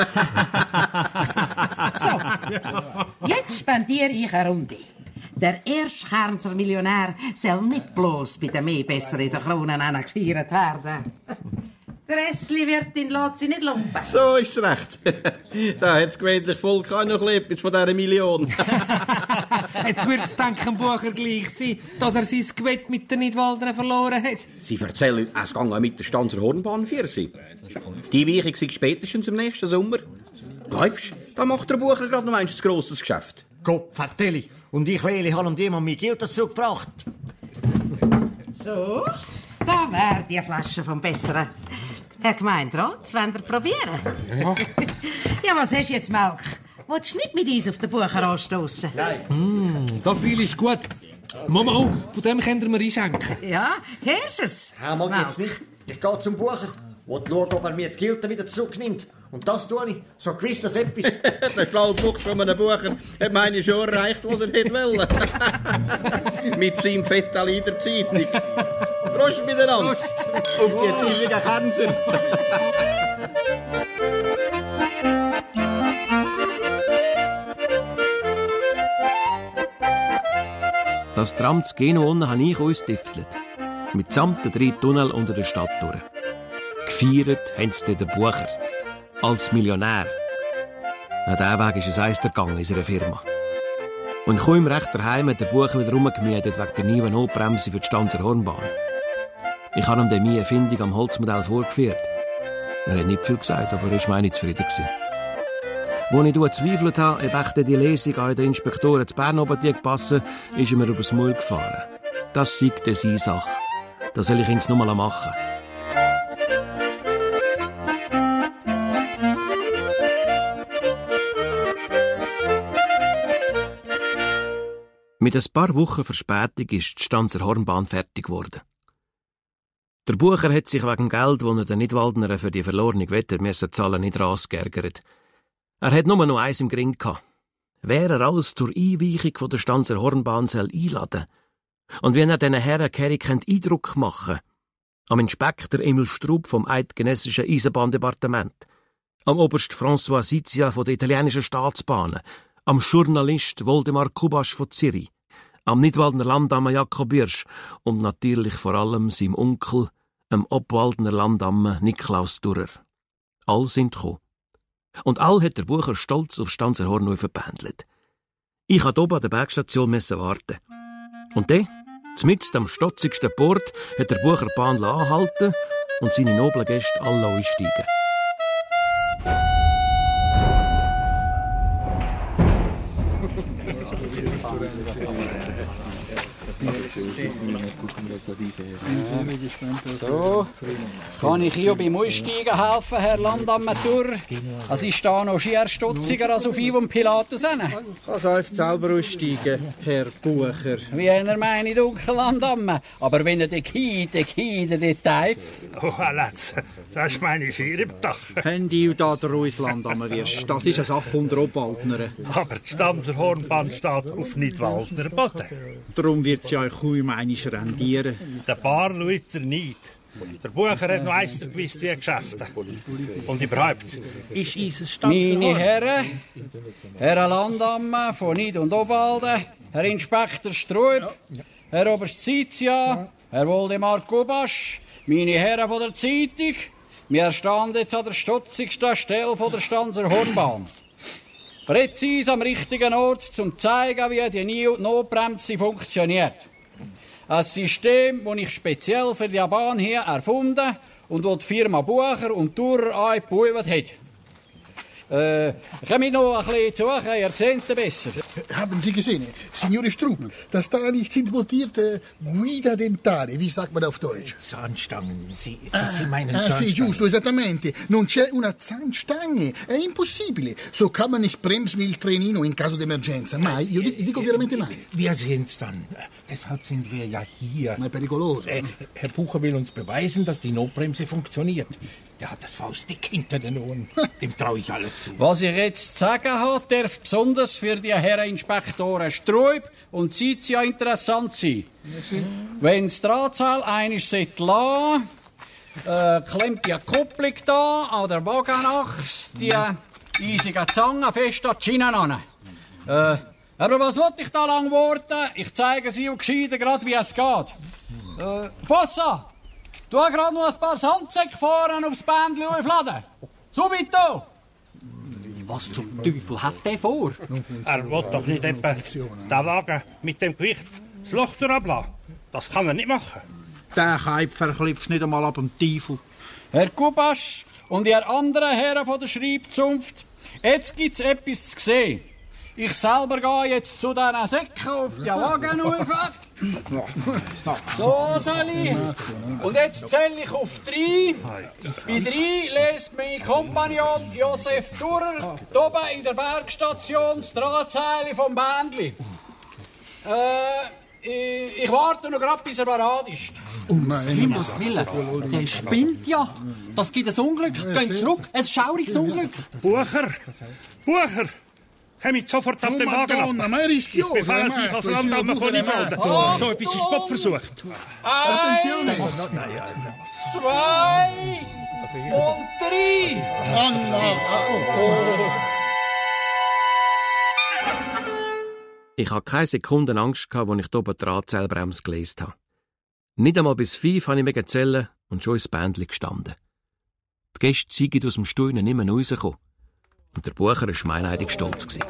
So, jetzt spendiere ich eine Runde. Der Erstkernzer Millionär soll nicht bloß bei den mehr besser in der Krone gefeiert werden. Der Essli wird in Lotzi nicht lumpen. So ist es recht. Da hat das gewöhnliche Volk auch noch etwas von dieser Million. Jetzt würde es denken, Bucher gleich sein, dass er sein Gewett mit den Nidwaldern verloren hat. Sie erzählen, es ginge mit der Stanzer Hornbahn für sie. Die Weichung sei spätestens im nächsten Sommer. Glaubst du, da macht der Bucher gerade noch ein grosses Geschäft. Gott, vertelli. Und ich, Leli, habe um die mal mein Geld zurückgebracht. So, da wäre die Flasche vom Besseren. Herr Gemeinderat, wollt ihr probieren? Ja. Ja, was hast du jetzt, Melk? Willst du nicht mit uns auf den Bucher anstossen? Nein. Mm, das Bier ist gut. Mama, von dem können wir einschenken. Ja, hast du es? Herr, mag jetzt nicht. Ich gehe zum Bucher. Will schauen, ob er mir die Gilde wieder zurücknimmt. Und das tue ich. So gewiss als etwas. Der Schlaufuchs von einem Bucher hat meine schon erreicht, was er hätte wollen. Mit seinem Vettel in der Zeitung. Prost miteinander. Prost. Auf die riesigen Kernsen. Das Tram zu Genua habe ich uns stiftelt. Mitsamt den drei Tunnel unter der Stadt durch. Gefeiert haben sie den Bucher. Als Millionär. An diesem Weg ist es eins gegangen in unserer Firma. Und kaum recht daheim hat der Bucher wieder rumgemietet wegen der neuen Notbremse für die Stanzer Hornbahn. Ich habe ihm dann meine Erfindung am Holzmodell vorgeführt. Er hat nicht viel gesagt, aber er war meine zufrieden. Als ich gezweifelt habe, ob echt die Lesung an den Inspektoren zu Bern oben passen, ist er mir übers Maul gefahren. Das sei seine Sache. Das soll ich ihn noch mal machen. Mit ein paar Wochen Verspätung ist die Stanzer Hornbahn fertig geworden. Der Bucher hat sich wegen dem Geld, das er den Nidwaldner für die verlorene Wette müssen zahlen, nicht rausgeärgert. Er hat nur noch eins im Gring gehabt. Wer er alles zur Einweichung der Stanzer Hornbahn soll einladen und wie er diesen Herren Kerry Eindruck machen kann. Am Inspektor Emil Strub vom Eidgenössischen Eisenbahndepartement, am Oberst François Sizia von der italienischen Staatsbahnen, am Journalist Woldemar Kubasch von Zürich, am Nidwaldner Landamme Jakob Birsch und natürlich vor allem seinem Onkel, dem Obwaldner Landamme Niklaus Durer. All sind gekommen. Und all hat der Bucher stolz auf Stanzer Hornhöfen behandelt. Ich musste oben an der Bergstation warten. Und dann, mitten am stotzigsten Port, hat der Bucher die Bahn anhalten und seine noblen Gäste alle einsteigen. So, kann ich hier beim Aussteigen helfen, Herr Landammatur? Es ist da noch schier stutziger als auf Ivo und Pilatus hin. Ich kann einfach selber aussteigen, Herr Bucher. Wie einer meine Dunkel Landamme. Aber wenn er den Kieh, den Kieh, den Teif... Oh, Alatz, das ist meine Vier im Dach. Handy da der Ruislandamme wirst. Das ist eine Sache unter Obwaldner. Aber die Stanzer Hornbahn steht auf Nidwaldner Boden. Darum wird sie euch kaum einmal rendieren. Der Bar schaut er nicht. Der Bucher hat noch eins gewusst wie Geschäfte. Und überhaupt, ist unser Stanzer Meine Herren, Herr Landamme von Nid- und Obwalden, Herr Inspektor Strub, Herr Oberst Sizia, Herr Woldemar Kubasch, meine Herren von der Zeitung, wir stehen jetzt an der stutzigsten Stelle von der Stanzer Hornbahn. Präzise am richtigen Ort, um zu zeigen, wie die Notbremse funktioniert. Ein System, das ich speziell für die Bahn hier erfunden und das die Firma Bucher und Durer eingebaut hat. Äh, kommt noch ein bisschen zu, ihr seht es besser. Haben Sie gesehen, Signore Strub, dass da nicht sind montierte Guida Dentale, wie sagt man auf Deutsch? Zahnstangen, Sie, Sie, Sie meinen ah, Zahnstangen? Sì, giusto, esattamente. Non c'è una zahnstange, è impossibile. So kann man nicht bremsen il trenino in caso d'emergenza. Mai, io dico veramente mai. Wir sehen's dann. Deshalb sind wir ja hier. Ma è pericoloso. Äh, Herr Bucher will uns beweisen, dass die Notbremse funktioniert. Der hat das Faustdick hinter den Ohren. Dem traue ich alles zu. Was ich jetzt zu sagen habe, darf besonders für die Herren Inspektoren Strub und Sizia interessant sein. Merci. Wenn das Drahtseil einmal lassen, äh, klemmt die Kupplung da an der Wagenachse die eisige Zange fest an die Schienen an. Äh, aber was wollte ich da lang warten? Ich zeige Sie und gescheiden gerade, wie es geht. Äh, Fossa! Du hast gerade noch ein paar Sandsäcke fahren aufs Bändchen aufladen. Subito! Was zum Teufel hat der vor? Er will doch nicht etwa den Wagen mit dem Gewicht das Loch durchablassen. Das kann er nicht machen. Der Käufer klopft nicht einmal ab dem Teufel. Herr Kubasch und ihr anderen Herren von der Schreibzunft, jetzt gibt's etwas zu sehen. Ich selber gehe jetzt zu diesen Säcken auf die Wagen rauf. So, Sally. Und jetzt zähle ich auf drei. Bei drei lässt mein Kompagnon Josef Durer oben in der Bergstation das Drahtseil vom Bändli. Äh, ich, ich warte noch gerade, bis er bereit ist. Um Himmels Willen, der spinnt ja. Das gibt ein Unglück. Geht zurück, ein schauriges Unglück. Bucher! Bucher! Komm jetzt sofort ab Oh, dem Wagen Madonna, ab. ma è rischioso, Ich befehle eh, sich als Marco, Landamme von sia Nidwalden. pure So etwas ist Gott versucht. Eins, zwei und drei. Ich hatte keine Sekunde Angst, als ich hier oben die Drahtseilbremse gelesen habe. Nicht einmal bis fünf habe ich mir gezählt und schon ins Bändchen gestanden. Die Gäste sind aus dem Steunen nicht mehr rausgekommen. Und der Bucher war meineidig stolz. So,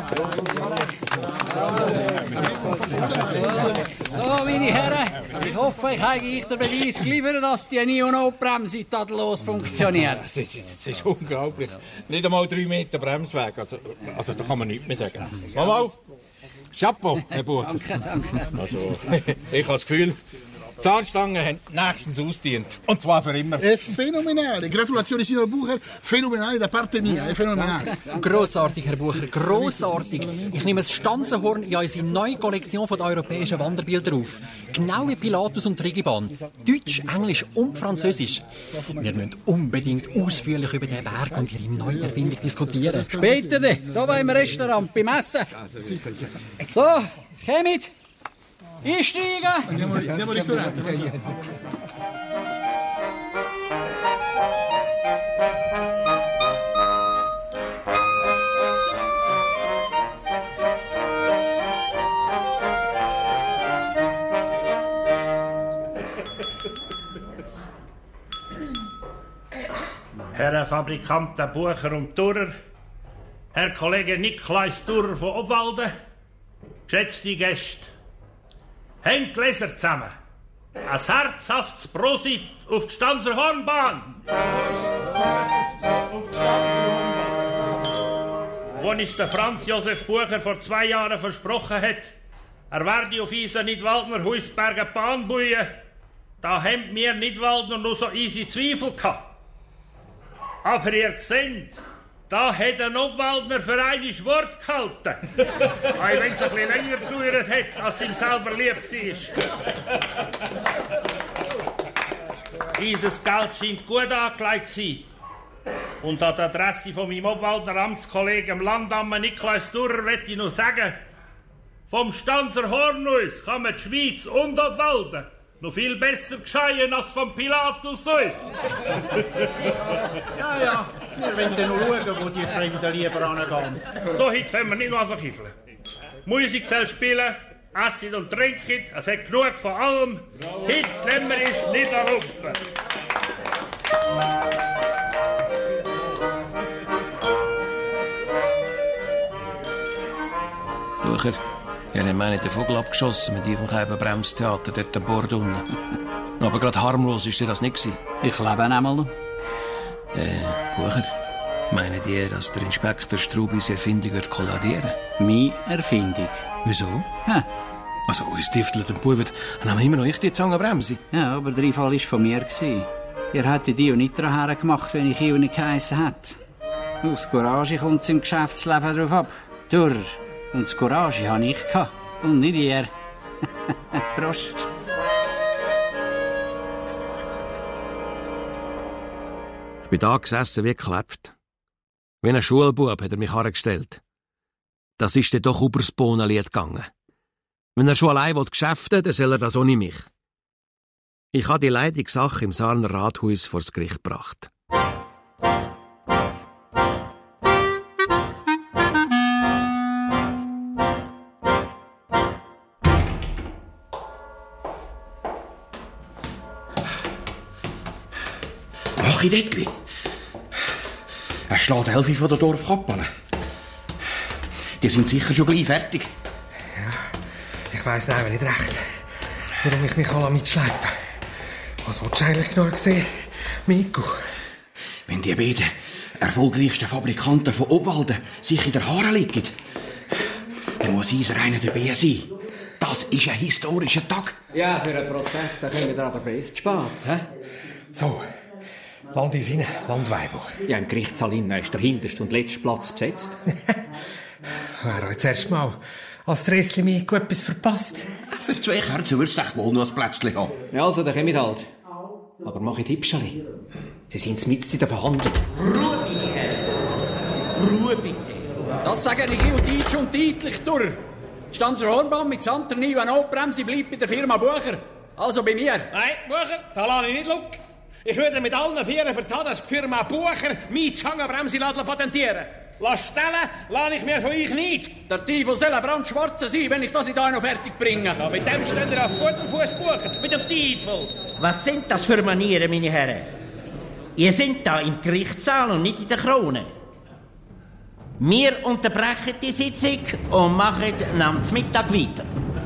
meine Herren, ich hoffe, ich habe euch den Beweis geliefert, dass die Neo-No-Bremse tadellos funktioniert. Das ist, das ist unglaublich. Nicht einmal drei Meter Bremsweg. Also, also da kann man nichts mehr sagen. Mal auf. Chapeau, Herr Bucher. Danke, danke. Also, ich habe das Gefühl, Die Zahnstangen haben nächstens ausgedient. Und zwar für immer. È fenomenale. Gratulazioni, signor Bucher. Phänomenale da parte mia. È fenomenale. Grossartig, Herr Bucher. Grossartig. Ich nehme das Stanzenhorn in unsere neue Kollektion der europäischen Wanderbilder auf. Genau wie Pilatus und Rigibahn. Deutsch, Englisch und Französisch. Wir müssen unbedingt ausführlich über den Berg und ihre neue Erfindung diskutieren. Später, da bei im Restaurant, beim Essen. So, kommt. Einsteigen! Andiamo, andiamo al ristorante. Herr Fabrikant Bucher und Durer, Herr Kollege Niklaus Durer von Obwalden, geschätzte Gäste, hängt Gläser zusammen. Ein herzhaftes Prosit auf die Stanzer Hornbahn. Wo uns der Franz Josef Bucher vor zwei Jahren versprochen hat, er werde auf unseren Nidwaldner Huisbergen Bahn bauen, da haben wir Nidwaldner nur so easy Zweifel gehabt. Aber ihr seht, da hat ein Obwaldner für ein Wort gehalten. Auch wenn es ein bisschen länger gedauert hat, als ihm selber lieb war. Unser Geld scheint gut angelegt zu sein. Und an die Adresse von meinem Obwaldner Amtskollegen Landamme Niklaus Durer möchte ich noch sagen, vom Stanzer Horn aus kann man die Schweiz und Obwalden noch viel besser gescheien als vom Pilatus aus. Ja, ja, wir wollen noch schauen, wo die Fremden lieber angehen. So, heute können wir nicht nur einfach hiffeln. Musik soll spielen, essen und trinken, es hat genug von allem. Heute lassen wir uns nicht erlauben. Bucher, ja, ich meine den Vogel abgeschossen mit die vom Bremstheater dort am Bord unten. Aber gerade harmlos war dir das nicht gewesen. Ich lebe einmal noch. Äh, Bucher, meinen die, dass der Inspektor Strubi seine Erfindung wird kolladieren? Meine Erfindung? Wieso? Ja. Also, uns Tiftelt und Buivet, dann haben wir immer noch ich die Zangenbremse. Ja, aber der Einfall war von mir. Ihr hättet die auch nicht daran gemacht, wenn ich ihn nicht geheissen hätte. Aus Courage kommt es im Geschäftsleben drauf ab. Durch. Und das Courage hatte ich und nicht ihr. Prost. Ich bin da gesessen wie geklebt. Wie ein Schulbub hat er mich hergestellt. Das ist dann doch über das Bohnenlied gegangen. Wenn er schon allein geschäften will, dann soll er das ohne mich. Ich habe die leidige Sache im Sarner Rathaus vor das Gericht gebracht. Dettli. Er schlägt Elfi von der Dorfkappel. Die sind sicher schon gleich fertig. Ja, ich weiss einfach nicht recht, warum ich mich alle mitschleife. Was willst du eigentlich noch sehen, Miku? Wenn die beiden erfolgreichsten Fabrikanten von Obwalden sich in der Haare liegen, dann muss unser einer dabei sein. Das ist ein historischer Tag. Ja, für einen Prozess, da können wir aber best spät. He? So. Land in Sinne, Landweibo. Ja, im Gerichtssaal innen ist der hinterste und letzte Platz besetzt. Wäre jetzt erst mal als Dressli Miku etwas verpasst. Für zwei Kerzen würdest du echt wohl noch ein Plätzchen haben. Ja, also, dann kommt halt. Aber mach ich Hübscheli. Sie sind mitten in der Verhandlung. Ruhe, bitte, Herr. Ruhe, bitte. Das sage ich auch deutsch und deutlich durch. Die Stanzer Hornbahn mit Santer New Notbremse bleibt bei der Firma Bucher. Also bei mir. Nein, Bucher, da lasse ich nicht schauen. Ich würde mit allen Vieren vertaten, dass die Firma Bucher meine Zangenbremse patentieren. Lass stellen, lasse ich mir von euch nicht. Der Teufel soll ein brandschwarzer sein, wenn ich das in da noch fertig bringe. Ja, mit dem steht ihr auf gutem Fuß, Bucher. Mit dem Teufel. Was sind das für Manieren, meine Herren? Ihr seid da im Gerichtssaal und nicht in der Krone. Wir unterbrechen die Sitzung und machen am Mittag weiter.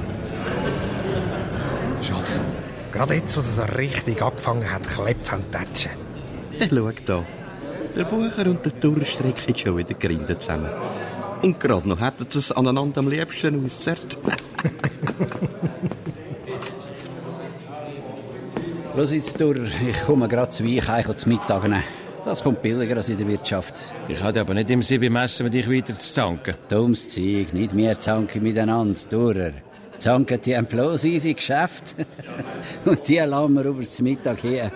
Schatz, gerade jetzt, wo es so richtig angefangen hat, klepfen und tätschen. Schau da. Der Bucher und der Durer strecken schon wieder Grinde zusammen. Und gerade noch hätten sie es aneinander am liebsten auszerrt. Los jetzt durch, ich komme gerade zu Weicheichen zu Mittag nehmen. Das kommt billiger als in der Wirtschaft. Ich kann aber nicht im Sieben messen, mit dich weiter zu zanken. Dummes Zeug, nicht mehr zanken miteinander, Durer. Zanken, die haben bloß easy Geschäft. Und die lassen wir über das Mittag her.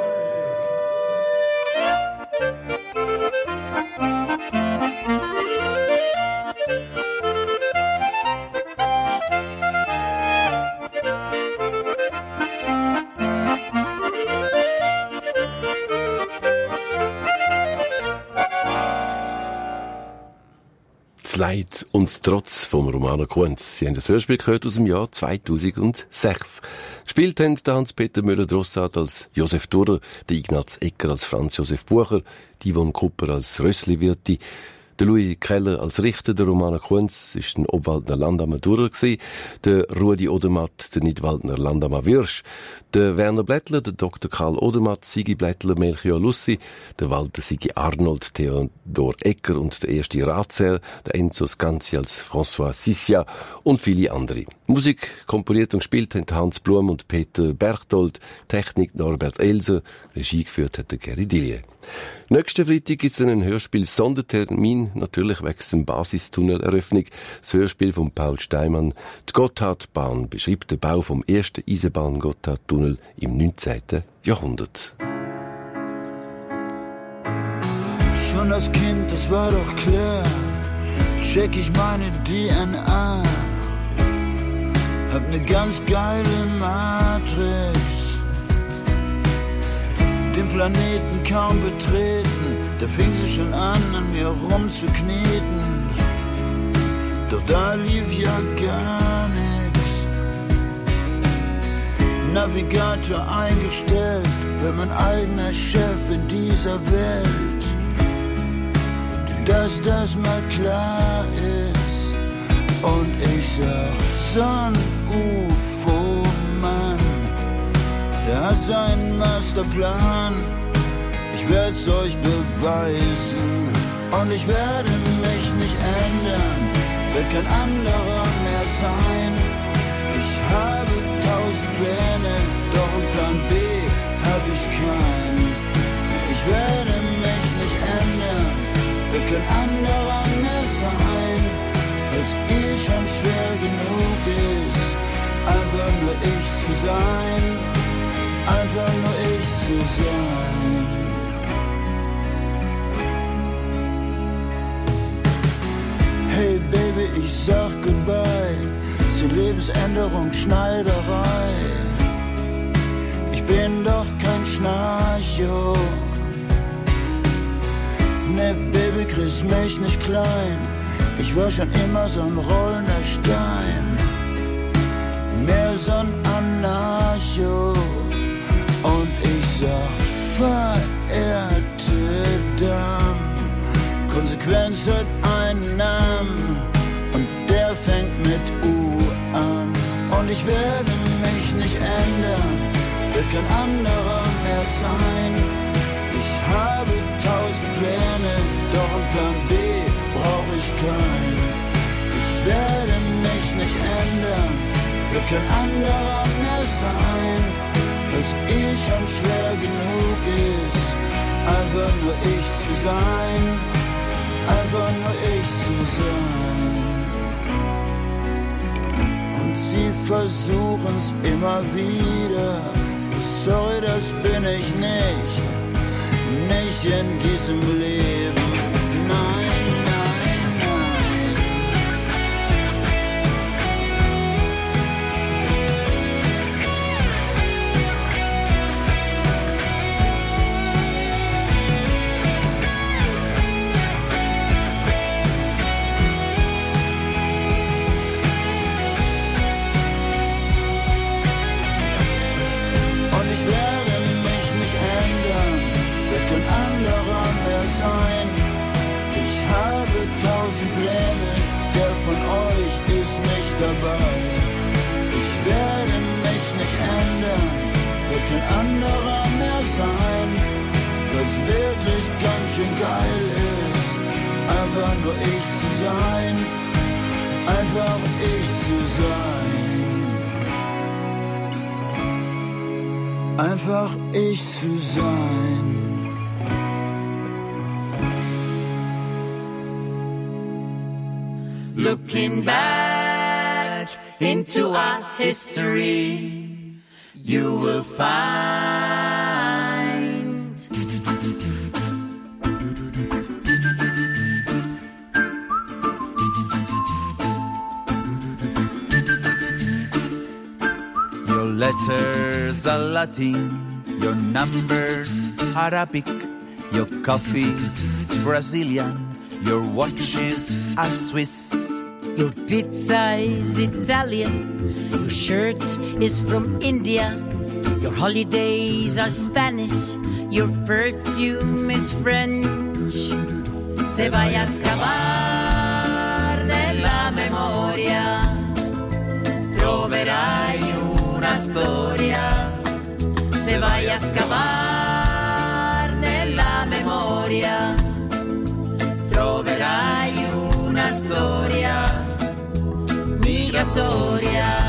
Leid und Trotz vom Romano Kunz. Sie haben das Hörspiel gehört aus dem Jahr zweitausendsechs. Gespielt haben Hans-Peter Müller-Drossard als Josef Durrer, der Ignaz Ecker als Franz Josef Bucher, die Yvonne Kupper als Rössli-Wirti, der Louis Keller als Richter, der Romano Kunz ist ein Obwaldner Landammer Durrer gewesen, der Rudi Odermatt, der Nidwaldner Landammer Wirsch, der Werner Blättler, der Doktor Karl Odermatt, Sigi Blättler, Melchior Lussi, der Walter Sigi Arnold, Theodor Ecker und der erste Ratsherr, der Enzo Scanzi als François Sissia und viele andere. Musik komponiert und gespielt haben Hans Blum und Peter Berchtold, Technik Norbert Elser, Regie geführt hat der Gary Dillier. Nächsten Freitag gibt es einen Hörspiel-Sondertermin, natürlich wegen der Basistunnel-Eröffnung. Das Hörspiel von Paul Steinmann. Die Gotthardbahn beschreibt den Bau vom ersten Eisenbahn-Gotthardtunnel im neunzehnten Jahrhundert. Schon als Kind, das war doch klar, check ich meine D N A. Hab ne ganz geile Matrix. Den Planeten kaum betreten, da fing sie schon an, an mir rumzukneten. Doch da lief ja gar nix. Navigator eingestellt, für mein eigener Chef in dieser Welt. Dass das mal klar ist. Und ich sag, so ein U F O-Mann, der hat seinen Masterplan. Ich werd's euch beweisen. Und ich werde mich nicht ändern, werd kein anderer mehr sein. Ich habe tausend Pläne, doch im Plan B hab ich keinen. Ich werde mich nicht ändern, wird kein anderer mehr sein, weil's eh schon schwer genug ist, einfach nur ich zu sein, einfach nur ich zu sein. Hey Baby, ich sag goodbye zur Lebensänderung, Schneiderei. Ich bin doch kein Schnarcho. Ne, Baby, kriegst mich nicht klein. Ich war schon immer so ein rollender Stein. Mehr so ein Anarcho. Und ich sag, verehrte Damen, Konsequenz hat einen Namen. Und der fängt mit U an. Und ich werde mich nicht ändern, wird kein anderer mehr sein. Ich habe tausend Pläne, doch im Plan B brauch ich keinen. Ich werde mich nicht ändern, wird kein anderer mehr sein, weil's eh schon schwer genug ist, einfach nur ich zu sein, einfach nur ich zu sein. Und sie versuchen's immer wieder, sorry, das bin ich nicht. Nicht in diesem Leben, nein, nein, nein. Und ich werde mich nicht ändern, wird kein anderer mehr sein. Ich habe tausend Pläne, der von euch ist nicht dabei. Ich werde mich nicht ändern, wird kein anderer mehr sein. Was wirklich ganz schön geil ist, einfach nur ich zu sein, einfach ich zu sein. einfach ich zu sein. Looking back into our history, you will find your letters are Latin, your numbers Arabic, your coffee Brazilian, your watches are Swiss. Your pizza is Italian, your shirt is from India, your holidays are Spanish, your perfume is French. Se vaya a scavar nella memoria, troverai una storia. Se vaya a scavar nella memoria, troverai una storia migratoria.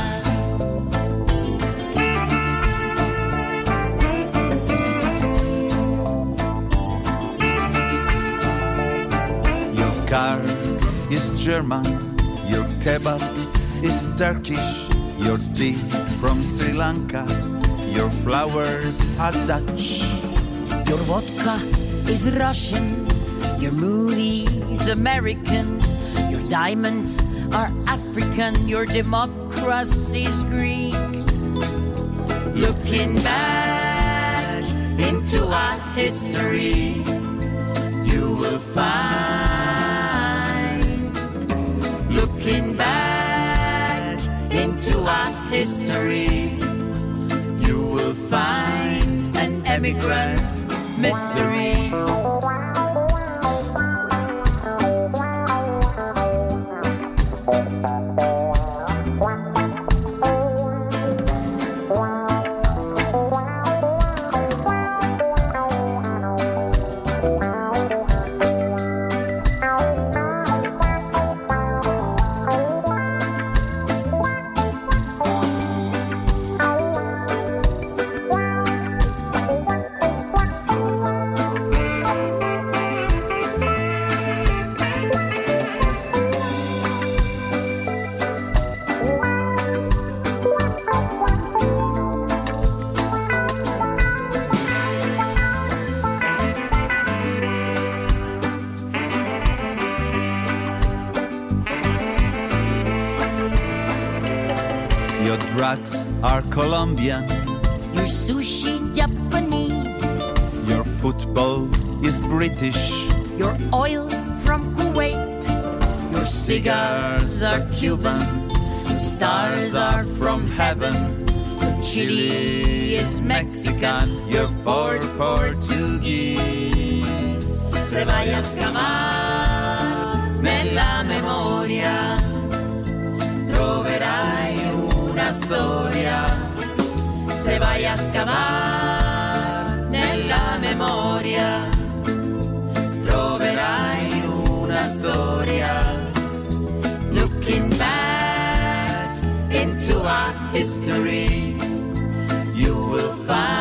Your car is German, your kebab is Turkish, your tea from Sri Lanka, your flowers are Dutch. Your vodka is Russian, your movie is American, your diamonds are African, your democracy is Greek. Looking back into our history, you will find. Looking back into our history, you will find an immigrant mystery. Drugs are Colombian, your sushi Japanese, your football is British, your oil from Kuwait, your cigars are Cuban, stars are from heaven, your chili is Mexican, your pork Portuguese. Se vaya a scavar nella memoria, troverai una storia. Se vai a scavar nella memoria, troverai una storia. Looking back into our history, you will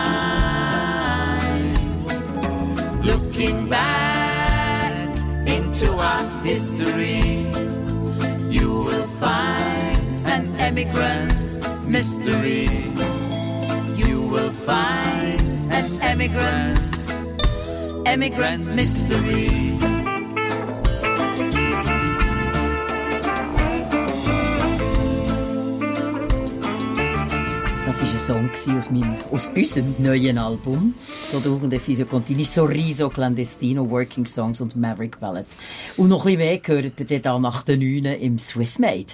find. Looking back into our history, you will find an immigrant mystery. You will find an immigrant, immigrant mystery. Das war ein Song aus, meinem, aus unserem neuen Album. Produziert der Fisio Contini, Sorriso Clandestino, Working Songs und Maverick Ballads. Und noch ein bisschen mehr gehört ihr dann nach den Neunen im Swiss Made.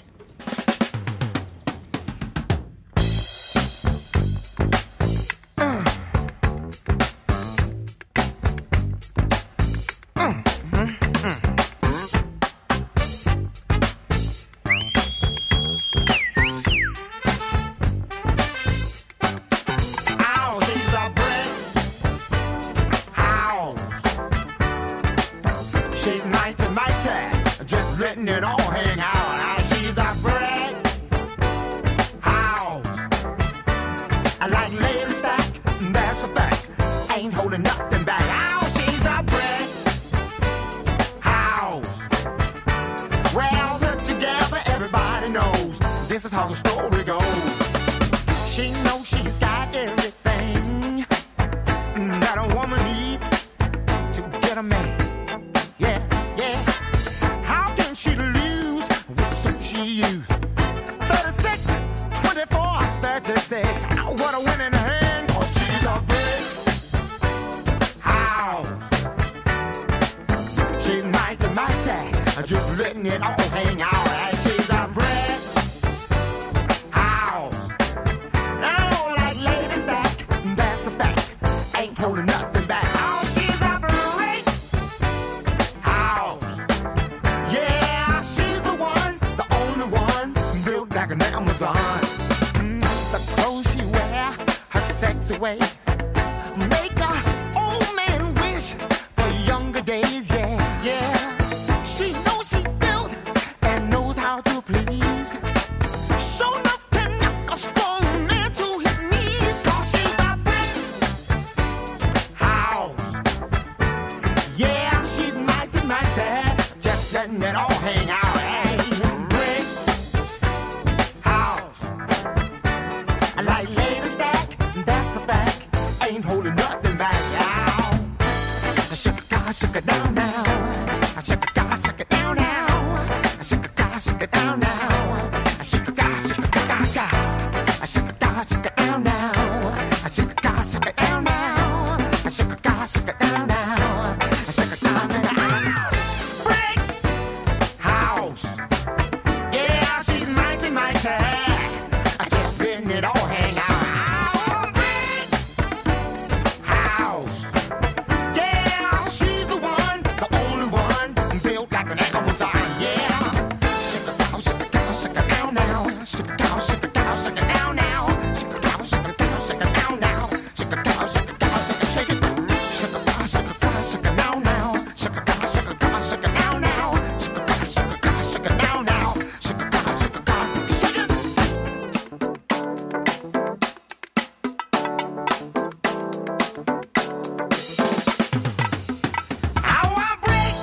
ain't holding nothing back. Oh, she's a brick house. Well, put together, everybody knows this is how the story goes. She knows she's got everything that a woman needs to get a man. Yeah, yeah. How can she lose with the stuff she used? thirty-six, twenty-four, thirty-six. Oh, what a winning hand, 'cause she's a brick house. She's mighty, mighty, just letting it all hang out. And she's a brick house. Oh, like Lady Stack, that's a fact. Ain't holding nothing back. Oh, she's a brick house. Yeah, she's the one, the only one, built like an Amazon. Mm, the clothes she wear, her sexy ways, make a old man wish for younger days. Yeah, yeah. She knows she's built and knows how to please. Show enough to knock a strong man to his knees. 'Cause she's a brick house. Yeah, she's mighty, mighty, just letting it all hang out. Hey, brick house. Like Lady Stack, that's a fact. Ain't holding nothing back. Now, shake it, God, shake it down now. Shake it, God, shake it down now. Shake it, God, shake it down now. Shake it, God, shake it, God, God. Shake it, God, shake it down now. Shake it, God, shake it down now. Shake it, God, shake it down now. Shake it, God, shake it down. Brick house. Yeah, she's mighty, mighty. Just letting it all hang out. Oh, brick house. Yeah, she's the one, the only one, built like an Amazon. Yeah. Shake it down, shake it down, shake it down now. Shake it down, shake it down, shake it down now. Shake it down, shake it down, shake it down now. Shake it down, shake it down, shake it, shake it. Shake it down, shake it down, shake it down now. Shake it down, shake it down, shake it down now. Shake it down, shake it down, shake it down now. Shake it down, shake it down, shake it. Our brick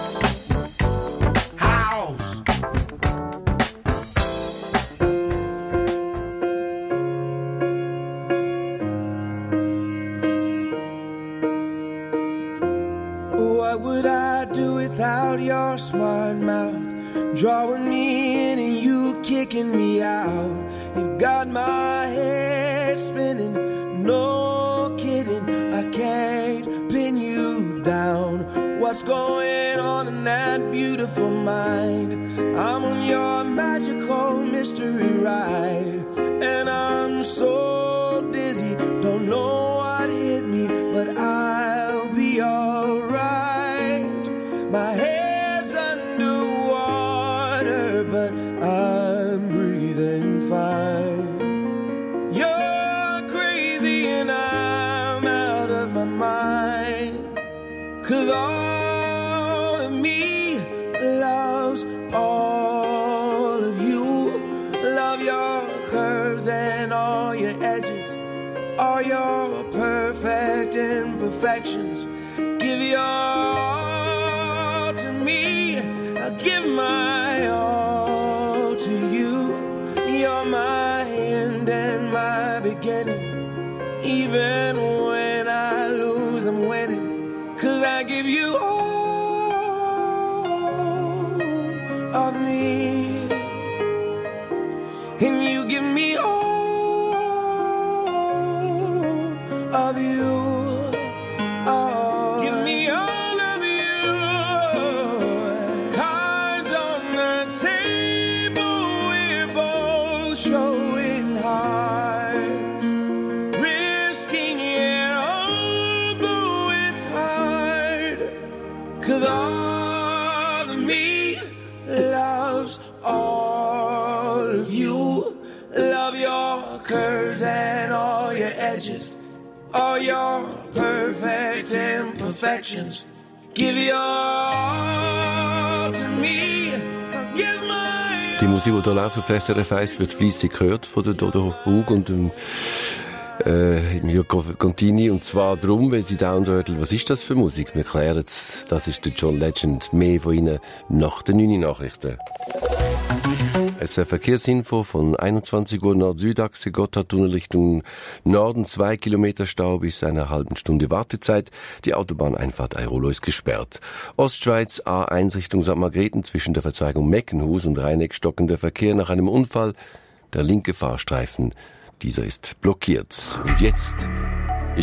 house. What would I do without your smart mouth? Drawing me in and you kicking me out. You've got my head spinning, no kidding. I can't pin you down. What's going on in that beautiful mind? I'm on your magical mystery ride, and I'm so dizzy, don't know what hit me, but I'll be alright. My head's underwater, but I'm breathing fine. You're crazy and I'm out of my mind, 'cause all of me loves all of you. Love your curves and all your edges, all your perfect imperfections. Give your all to me, I'll give my all to you. You're my end and my beginning. Even when I lose, I'm winning, 'cause I give you all of me, and you give me all of you. Oh, give me all of you. Cards on the table, we're both showing hearts, risking it, although it's hard. 'Cause all of me loves all of you. Love your curves and all your edges, all your perfect imperfections. Give your all to me, I'll give my Die Musik, die hier läuft auf S R F eins, wird fleissig gehört von der Dodo Hug und dem äh, Emilio Contini, und zwar darum, weil sie downrödeln, was ist das für Musik? Wir klären es, das ist der John Legend. Mehr von Ihnen nach den neun Nachrichten. Es ist eine Verkehrsinfo von einundzwanzig Uhr Nord-Süd-Achse, Gotthardtunnel Richtung Norden, zwei Kilometer Stau bis einer halben Stunde Wartezeit. Die Autobahneinfahrt Airolo ist gesperrt. Ostschweiz A eins Richtung Sankt Margrethen zwischen der Verzweigung Meckenhus und Rheineck stockender Verkehr nach einem Unfall. Der linke Fahrstreifen, dieser ist blockiert. Und jetzt